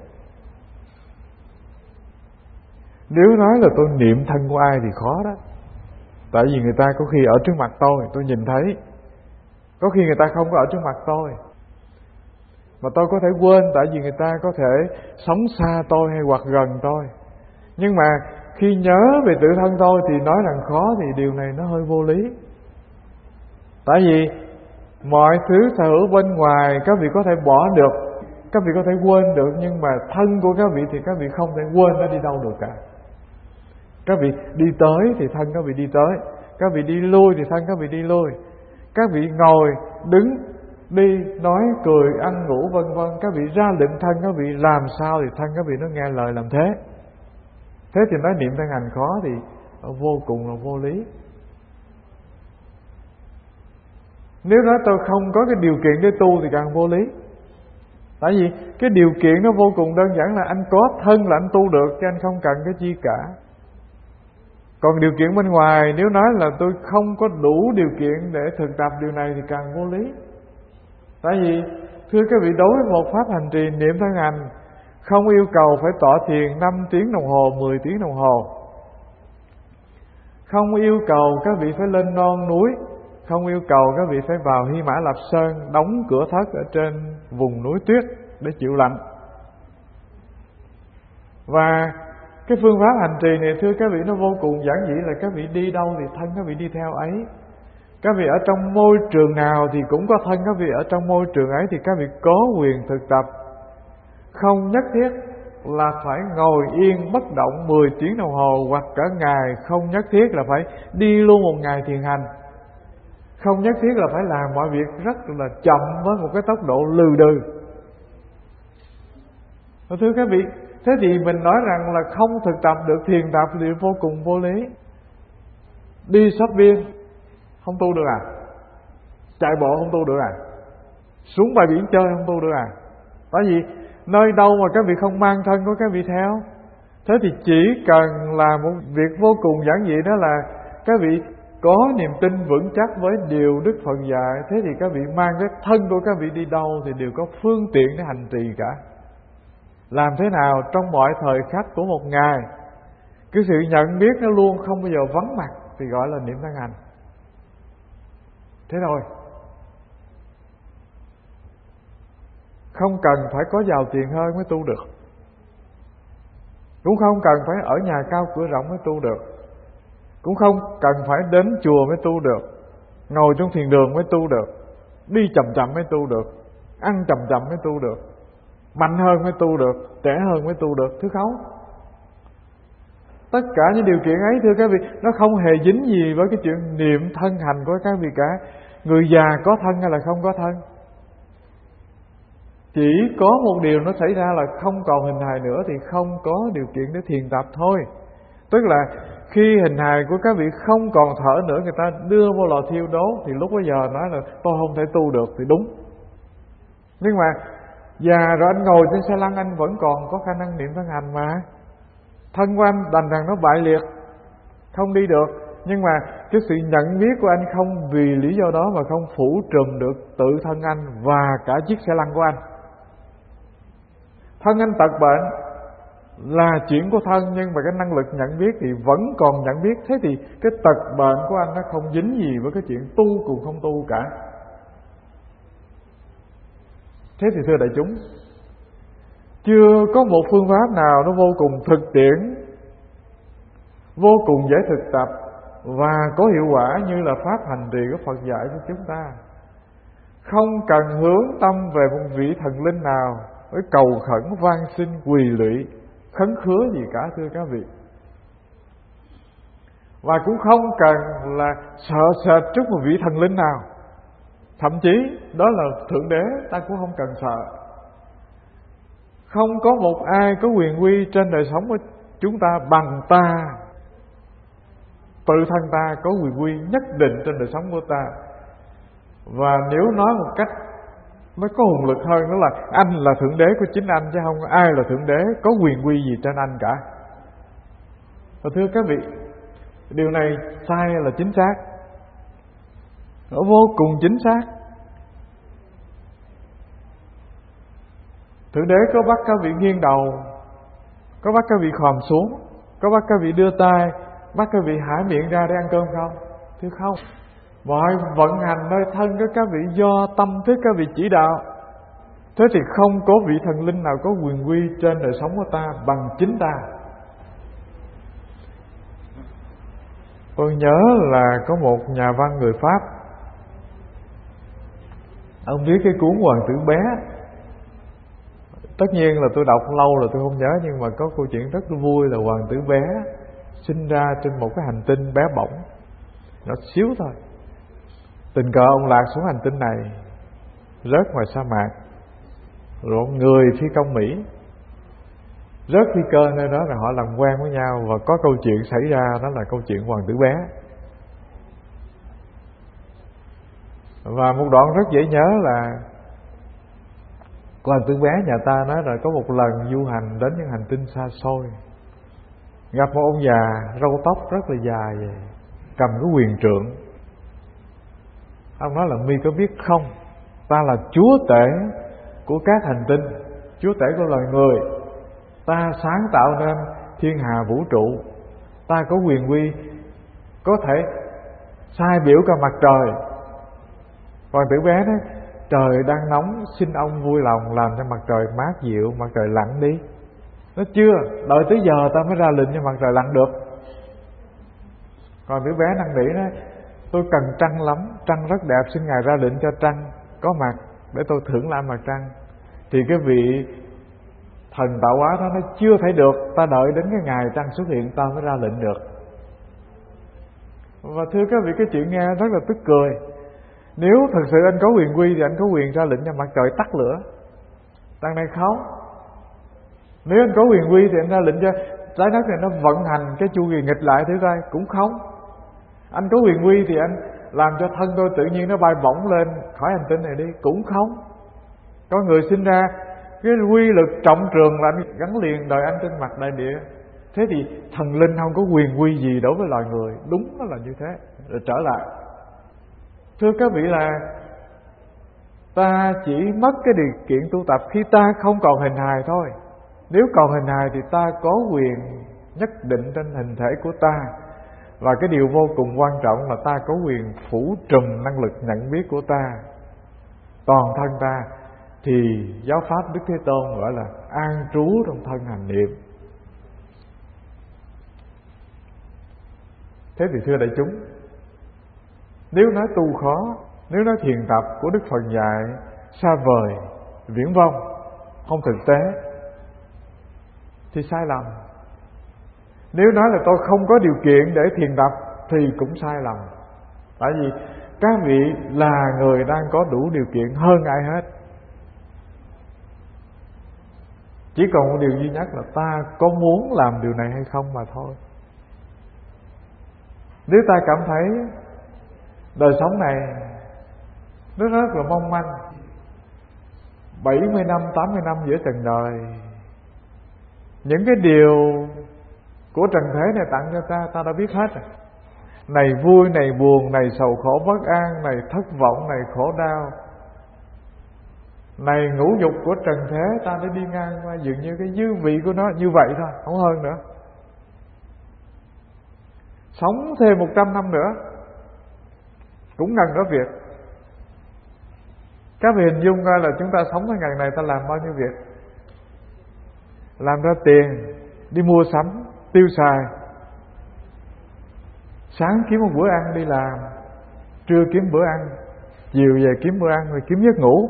Nếu nói là tôi niệm thân của ai thì khó đó. Tại vì người ta có khi ở trước mặt tôi, tôi nhìn thấy. Có khi người ta không có ở trước mặt tôi, mà tôi có thể quên, tại vì người ta có thể sống xa tôi hay hoặc gần tôi. Nhưng mà khi nhớ về tự thân tôi thì nói rằng khó, thì điều này nó hơi vô lý. Tại vì mọi thứ sở hữu bên ngoài các vị có thể bỏ được, các vị có thể quên được, nhưng mà thân của các vị thì các vị không thể quên nó đi đâu được cả. Các vị đi tới thì thân các vị đi tới, các vị đi lui thì thân các vị đi lui, các vị ngồi, đứng, đi, nói, cười, ăn, ngủ vân vân, các vị ra lệnh thân các vị làm sao thì thân các vị nó nghe lời làm thế. Thế thì nói niệm thân hành khó thì vô cùng là vô lý. Nếu nói tôi không có cái điều kiện để tu thì càng vô lý. Tại vì cái điều kiện nó vô cùng đơn giản, là anh có thân là anh tu được, chứ anh không cần cái chi cả. Còn điều kiện bên ngoài, nếu nói là tôi không có đủ điều kiện để thực tập điều này thì càng vô lý. Tại vì thưa các vị, đối với một pháp hành trì niệm thân hành không yêu cầu phải tọa thiền năm tiếng đồng hồ, mười tiếng đồng hồ, không yêu cầu các vị phải lên non núi, không yêu cầu các vị phải vào Hy Mã Lạp Sơn đóng cửa thất ở trên vùng núi tuyết để chịu lạnh. Và cái phương pháp hành trì này thưa các vị nó vô cùng giản dị, là các vị đi đâu thì thân các vị đi theo ấy. Các vị ở trong môi trường nào thì cũng có thân các vị ở trong môi trường ấy, thì các vị có quyền thực tập. Không nhất thiết là phải ngồi yên bất động mười tiếng đồng hồ hoặc cả ngày, không nhất thiết là phải đi luôn một ngày thiền hành, không nhất thiết là phải làm mọi việc rất là chậm với một cái tốc độ lừ đừ. Thưa các vị, thế thì mình nói rằng là không thực tập được thiền tập thì vô cùng vô lý. Đi shopping không tu được à? Chạy bộ không tu được à? Xuống bãi biển chơi không tu được à? Tại vì nơi đâu mà các vị không mang thân của các vị theo. Thế thì chỉ cần làm một việc vô cùng giản dị, đó là các vị có niềm tin vững chắc với điều Đức Phật dạy. Thế thì các vị mang cái thân của các vị đi đâu thì đều có phương tiện để hành trì cả. Làm thế nào trong mọi thời khắc của một ngày, cái sự nhận biết nó luôn không bao giờ vắng mặt thì gọi là niệm thân hành. Thế rồi, không cần phải có giàu tiền hơn mới tu được, cũng không cần phải ở nhà cao cửa rộng mới tu được, cũng không cần phải đến chùa mới tu được, ngồi trong thiền đường mới tu được, đi chậm chậm mới tu được, ăn chậm chậm mới tu được, mạnh hơn mới tu được, trẻ hơn mới tu được. Thứ không, tất cả những điều kiện ấy thưa các vị, nó không hề dính gì với cái chuyện niệm thân hành của các vị cả. Người già có thân hay là không có thân, chỉ có một điều nó xảy ra là không còn hình hài nữa thì không có điều kiện để thiền tập thôi. Tức là khi hình hài của các vị không còn thở nữa, người ta đưa vô lò thiêu đốt, thì lúc bấy giờ nói là tôi không thể tu được thì đúng. Nhưng mà già rồi anh ngồi trên xe lăn, anh vẫn còn có khả năng niệm thân hành mà. Thân của anh đành rằng nó bại liệt, không đi được, nhưng mà cái sự nhận biết của anh không vì lý do đó mà không phủ trùm được tự thân anh và cả chiếc xe lăn của anh. Thân anh tật bệnh, là chuyện của thân, nhưng mà cái năng lực nhận biết thì vẫn còn nhận biết. Thế thì cái tật bệnh của anh nó không dính gì với cái chuyện tu cùng không tu cả. Thế thì thưa đại chúng, chưa có một phương pháp nào nó vô cùng thực tiễn, vô cùng dễ thực tập và có hiệu quả như là pháp hành trì của Phật dạy cho chúng ta. Không cần hướng tâm về một vị thần linh nào với cầu khẩn van xin quỳ lụy khấn khứa gì cả, thưa các vị. Và cũng không cần là sợ sệt trước một vị thần linh nào. Thậm chí đó là Thượng Đế, ta cũng không cần sợ. Không có một ai có quyền uy trên đời sống của chúng ta bằng ta. Tự thân ta có quyền uy nhất định trên đời sống của ta. Và nếu nói một cách mới có hùng lực hơn, đó là anh là Thượng Đế của chính anh, chứ không có ai là Thượng Đế có quyền uy gì trên anh cả. Và thưa các vị, điều này sai là chính xác, nó vô cùng chính xác. Thượng Đế có bắt các vị nghiêng đầu, có bắt các vị khòm xuống, có bắt các vị đưa tay, bắt các vị há miệng ra để ăn cơm không? Thưa không. Mọi vận hành nơi thân của các vị do tâm thức các vị chỉ đạo. Thế thì không có vị thần linh nào có quyền uy trên đời sống của ta bằng chính ta. Tôi nhớ là có một nhà văn người Pháp, ông viết cái cuốn Hoàng tử bé. Tất nhiên là tôi đọc lâu rồi tôi không nhớ, nhưng mà có câu chuyện rất vui là hoàng tử bé sinh ra trên một cái hành tinh bé bỏng, nó xíu thôi. Tình cờ ông lạc xuống hành tinh này, rớt ngoài sa mạc, rồi người phi công Mỹ rớt phi cơ nơi đó, là họ làm quen với nhau và có câu chuyện xảy ra, đó là câu chuyện hoàng tử bé. Và một đoạn rất dễ nhớ là hoàng tử bé nhà ta nói là có một lần du hành đến những hành tinh xa xôi, gặp một ông già râu tóc rất là dài vậy, cầm cái quyền trượng. Ông nói là mi có biết không, ta là chúa tể của các hành tinh, chúa tể của loài người, ta sáng tạo nên thiên hà vũ trụ, ta có quyền uy có thể sai biểu cả mặt trời. Hoàng tử bé nói trời đang nóng, xin ông vui lòng làm cho mặt trời mát dịu, mặt trời lặn đi. Nó chưa, đợi tới giờ ta mới ra lệnh cho mặt trời lặn được. Còn đứa bé năn nỉ nói tôi cần trăng lắm, trăng rất đẹp, xin ngài ra lệnh cho trăng có mặt để tôi thưởng lãm mặt trăng. Thì cái vị thần tạo hóa đó nó chưa thể được, ta đợi đến cái ngày trăng xuất hiện ta mới ra lệnh được. Và thưa các vị, cái chuyện nghe rất là tức cười. Nếu thật sự anh có quyền uy thì anh có quyền ra lệnh cho mặt trời tắt lửa. Đằng này không. Nếu anh có quyền uy thì anh ra lệnh cho trái đất này nó vận hành cái chu kỳ nghịch lại thử coi, cũng không. Anh có quyền uy thì anh làm cho thân tôi tự nhiên nó bay bổng lên khỏi hành tinh này đi, cũng không. Có người sinh ra cái quy lực trọng trường là anh gắn liền đời anh trên mặt đại địa. Thế thì thần linh không có quyền uy gì đối với loài người. Đúng nó là như thế. Rồi trở lại, thưa các vị, là ta chỉ mất cái điều kiện tu tập khi ta không còn hình hài thôi. Nếu còn hình hài thì ta có quyền nhất định trên hình thể của ta. Và cái điều vô cùng quan trọng là ta có quyền phủ trùm năng lực nhận biết của ta, toàn thân ta. Thì giáo pháp Đức Thế Tôn gọi là an trú trong thân hành niệm. Thế thì thưa đại chúng, nếu nói tu khó, nếu nói thiền tập của Đức Phật dạy xa vời, viển vông, không thực tế, thì sai lầm. Nếu nói là tôi không có điều kiện để thiền tập thì cũng sai lầm. Tại vì các vị là người đang có đủ điều kiện hơn ai hết. Chỉ còn một điều duy nhất là ta có muốn làm điều này hay không mà thôi. Nếu ta cảm thấy đời sống này nó rất là mong manh, bảy mươi năm, tám mươi năm giữa trần đời, những cái điều của trần thế này tặng cho ta, ta đã biết hết rồi. Này vui, này buồn, này sầu khổ bất an, này thất vọng, này khổ đau, Này ngũ dục của trần thế ta đã đi ngang qua, dường như cái dư vị của nó như vậy thôi, không hơn nữa. Sống thêm một trăm năm nữa cũng ngần đó việc. Các vị hình dung coi là chúng ta sống tới ngày này ta làm bao nhiêu việc. Làm ra tiền, đi mua sắm, tiêu xài. Sáng kiếm một bữa ăn đi làm, trưa kiếm bữa ăn, chiều về kiếm bữa ăn, rồi kiếm giấc ngủ.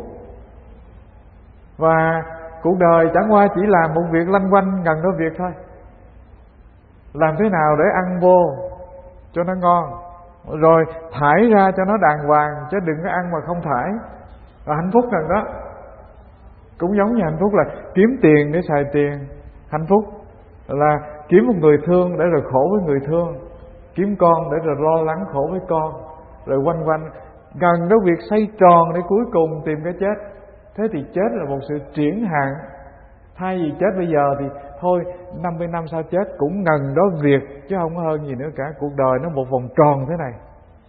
Và cuộc đời chẳng qua chỉ làm một việc lanh quanh ngần đó việc thôi. Làm thế nào để ăn vô cho nó ngon, rồi thải ra cho nó đàng hoàng, chứ đừng có ăn mà không thải. Và hạnh phúc gần đó cũng giống như hạnh phúc là kiếm tiền để xài tiền. Hạnh phúc là kiếm một người thương để rồi khổ với người thương, kiếm con để rồi lo lắng khổ với con, rồi quanh quanh gần đó việc xoay tròn để cuối cùng tìm cái chết. Thế thì chết là một sự triển hạn. Thay vì chết bây giờ thì thôi năm mươi năm sau chết cũng ngần đó việc, chứ không có hơn gì nữa cả. Cuộc đời nó một vòng tròn thế này.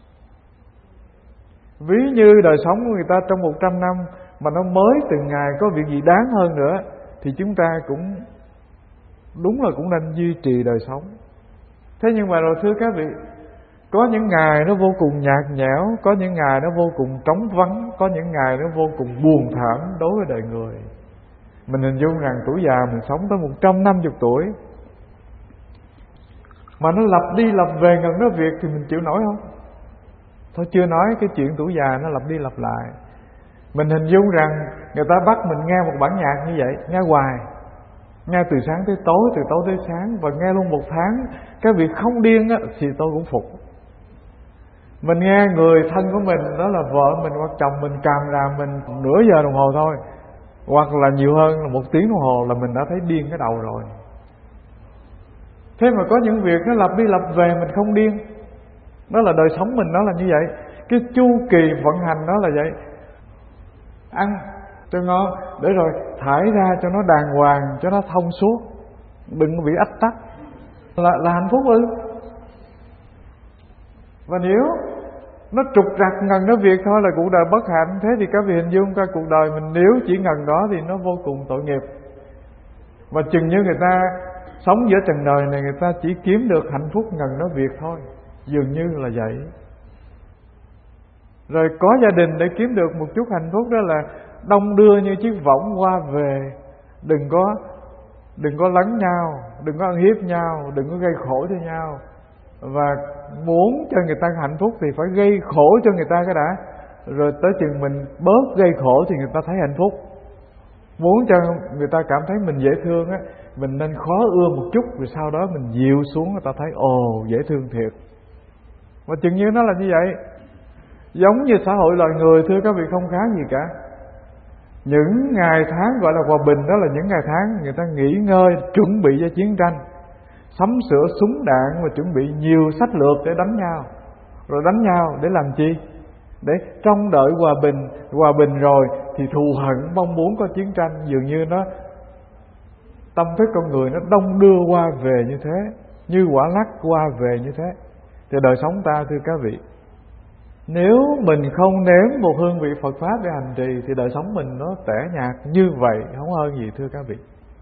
Ví như đời sống của người ta trong một trăm năm mà nó mới từng ngày có việc gì đáng hơn nữa, thì chúng ta cũng đúng là cũng nên duy trì đời sống. Thế nhưng mà rồi thưa các vị, có những ngày nó vô cùng nhạt nhẽo, có những ngày nó vô cùng trống vắng, có những ngày nó vô cùng buồn thảm đối với đời người. Mình hình dung rằng tuổi già mình sống tới một trăm năm mươi tuổi mà nó lặp đi lặp về ngần đó việc thì mình chịu nổi không? Thôi chưa nói cái chuyện tuổi già nó lặp đi lặp lại. Mình hình dung rằng người ta bắt mình nghe một bản nhạc như vậy, nghe hoài, nghe từ sáng tới tối, từ tối tới sáng, và nghe luôn một tháng. Cái việc không điên á, thì tôi cũng phục. Mình nghe người thân của mình, đó là vợ mình hoặc chồng mình, càm ràm mình nửa giờ đồng hồ thôi, hoặc là nhiều hơn là một tiếng đồng hồ, là mình đã thấy điên cái đầu rồi. Thế mà có những việc nó lặp đi lặp về mình không điên. Đó là đời sống mình, nó là như vậy. Cái chu kỳ vận hành đó là vậy. Ăn cho ngon để rồi thải ra cho nó đàng hoàng, cho nó thông suốt, đừng bị ách tắc, là, là hạnh phúc ư? Và nếu nó trục trặc ngần đó việc thôi là cuộc đời bất hạnh. Thế thì các vị hình dung coi cuộc đời mình nếu chỉ ngần đó thì nó vô cùng tội nghiệp. Và chừng như người ta sống giữa trần đời này, người ta chỉ kiếm được hạnh phúc ngần đó việc thôi, dường như là vậy. Rồi có gia đình để kiếm được một chút hạnh phúc, đó là đông đưa như chiếc võng qua về. Đừng có Đừng có lấn nhau, đừng có ăn hiếp nhau, đừng có gây khổ cho nhau. Và muốn cho người ta hạnh phúc thì phải gây khổ cho người ta cái đã, rồi tới chừng mình bớt gây khổ thì người ta thấy hạnh phúc. Muốn cho người ta cảm thấy mình dễ thương á, mình nên khó ưa một chút, rồi sau đó mình dịu xuống, người ta thấy ồ dễ thương thiệt. Và chừng như nó là như vậy. Giống như xã hội loài người, thưa các vị, không khác gì cả. Những ngày tháng gọi là hòa bình, đó là những ngày tháng người ta nghỉ ngơi, chuẩn bị cho chiến tranh, sắm sửa súng đạn và chuẩn bị nhiều sách lược để đánh nhau. Rồi đánh nhau để làm chi? Để trông đợi hòa bình. Hòa bình rồi thì thù hận mong muốn có chiến tranh. Dường như nó tâm thức con người nó đông đưa qua về như thế, như quả lắc qua về như thế. Thì đời sống ta, thưa các vị, nếu mình không nếm một hương vị Phật Pháp để hành trì thì đời sống mình nó tẻ nhạt như vậy, không hơn gì thưa các vị.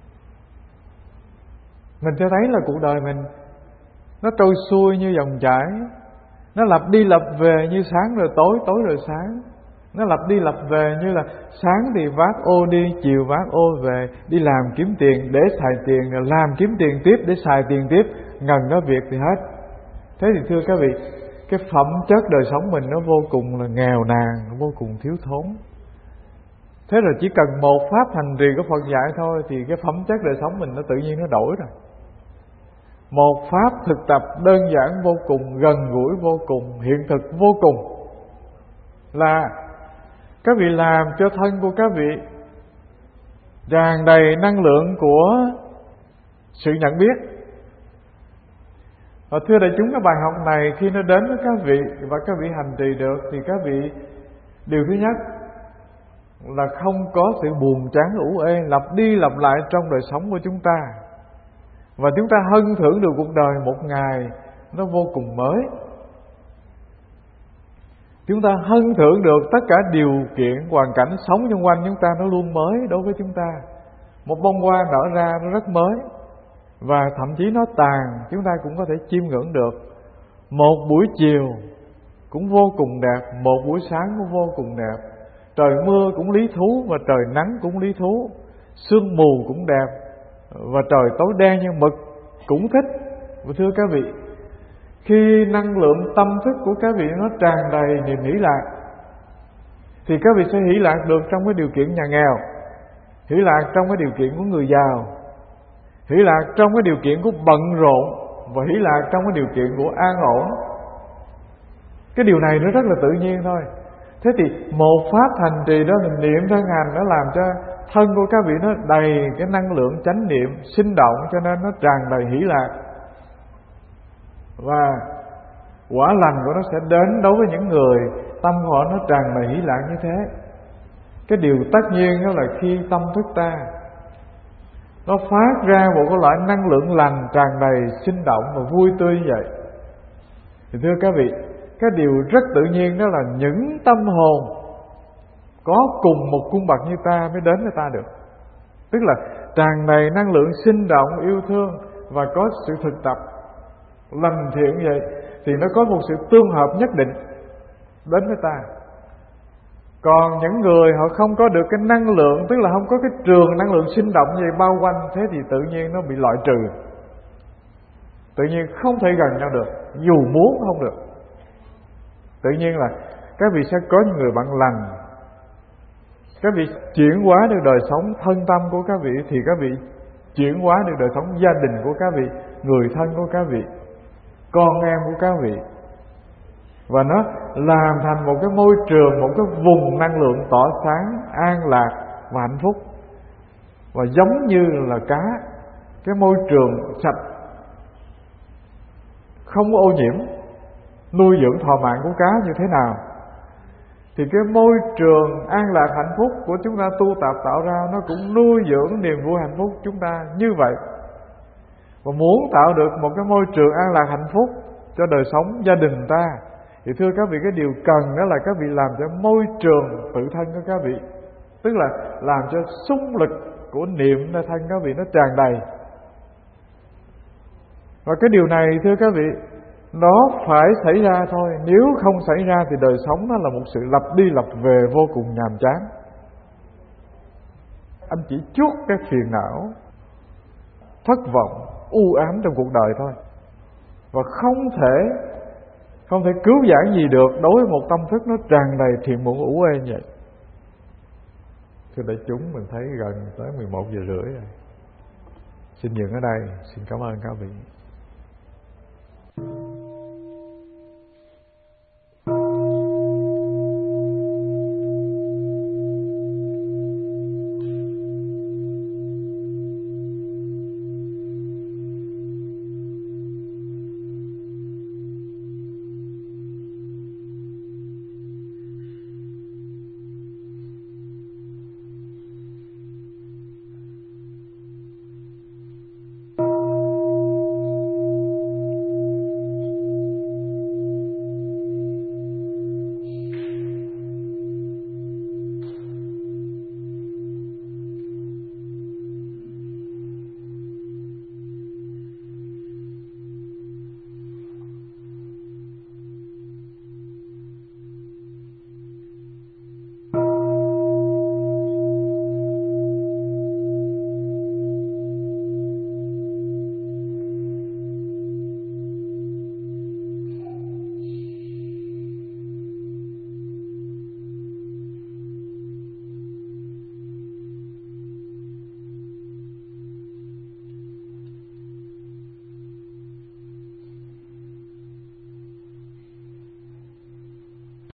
Mình cho thấy là cuộc đời mình nó trôi xuôi như dòng chảy, nó lặp đi lặp về như sáng rồi tối, tối rồi sáng. Nó lặp đi lặp về như là sáng thì vác ô đi, chiều vác ô về, đi làm kiếm tiền để xài tiền, rồi làm kiếm tiền tiếp để xài tiền tiếp, ngần đó việc thì hết. Thế thì thưa các vị, cái phẩm chất đời sống mình nó vô cùng là nghèo nàn, vô cùng thiếu thốn. Thế rồi chỉ cần một pháp hành trì của Phật dạy thôi thì cái phẩm chất đời sống mình nó tự nhiên nó đổi rồi. Một pháp thực tập đơn giản vô cùng, gần gũi vô cùng, hiện thực vô cùng, là các vị làm cho thân của các vị tràn đầy năng lượng của sự nhận biết. Và thưa đại chúng, cái bài học này khi nó đến với các vị và các vị hành trì được thì các vị, điều thứ nhất là không có sự buồn chán ủ ê lặp đi lặp lại trong đời sống của chúng ta. Và chúng ta hân thưởng được cuộc đời một ngày nó vô cùng mới. Chúng ta hân thưởng được tất cả điều kiện, hoàn cảnh sống xung quanh chúng ta nó luôn mới đối với chúng ta. Một bông hoa nở ra nó rất mới, và thậm chí nó tàn chúng ta cũng có thể chiêm ngưỡng được. Một buổi chiều cũng vô cùng đẹp, một buổi sáng cũng vô cùng đẹp. Trời mưa cũng lý thú và trời nắng cũng lý thú. Sương mù cũng đẹp và trời tối đen như mực cũng thích. Và thưa các vị, khi năng lượng tâm thức của các vị nó tràn đầy niềm hỷ lạc, thì các vị sẽ hỷ lạc được trong cái điều kiện nhà nghèo, hỷ lạc trong cái điều kiện của người giàu, hỷ lạc trong cái điều kiện của bận rộn, và hỷ lạc trong cái điều kiện của an ổn. Cái điều này nó rất là tự nhiên thôi. Thế thì một pháp hành trì đó, mình niệm thân hành, nó làm cho thân của các vị nó đầy cái năng lượng chánh niệm sinh động, cho nên nó tràn đầy hỷ lạc. Và quả lành của nó sẽ đến đối với những người tâm họ nó tràn đầy hỷ lạc như thế. Cái điều tất nhiên đó là khi tâm thức ta nó phát ra một cái loại năng lượng lành tràn đầy sinh động và vui tươi như vậy, thì thưa các vị, cái điều rất tự nhiên đó là những tâm hồn có cùng một cung bậc như ta mới đến với ta được. Tức là tràn đầy năng lượng sinh động, yêu thương và có sự thực tập lành thiện như vậy, thì nó có một sự tương hợp nhất định đến với ta. Còn những người họ không có được cái năng lượng, tức là không có cái trường năng lượng sinh động như vậy bao quanh, thế thì tự nhiên nó bị loại trừ, tự nhiên không thể gần nhau được, dù muốn không được. Tự nhiên là các vị sẽ có những người bạn lành, các vị chuyển hóa được đời sống thân tâm của các vị, thì các vị chuyển hóa được đời sống gia đình của các vị, người thân của các vị, con em của các vị. Và nó làm thành một cái môi trường, một cái vùng năng lượng tỏa sáng, an lạc và hạnh phúc. Và giống như là cá, cái môi trường sạch, không có ô nhiễm, nuôi dưỡng thọ mạng của cá như thế nào, thì cái môi trường an lạc hạnh phúc của chúng ta tu tập tạo ra, nó cũng nuôi dưỡng niềm vui hạnh phúc chúng ta như vậy. Và muốn tạo được một cái môi trường an lạc hạnh phúc cho đời sống gia đình ta, thì thưa các vị, cái điều cần đó là các vị làm cho môi trường tự thân của các vị, tức là làm cho xung lực của niệm nơi thân các vị nó tràn đầy. Và cái điều này thưa các vị, nó phải xảy ra thôi. Nếu không xảy ra thì đời sống nó là một sự lặp đi lặp về vô cùng nhàm chán. Anh chỉ chuốc cái phiền não, thất vọng, u ám trong cuộc đời thôi, và không thể không thể cứu vãn gì được đối với một tâm thức nó tràn đầy thiện muộn ủ ê như vậy. Thưa đại chúng, mình thấy gần tới mười một giờ rưỡi rồi. Xin dừng ở đây. Xin cảm ơn các vị.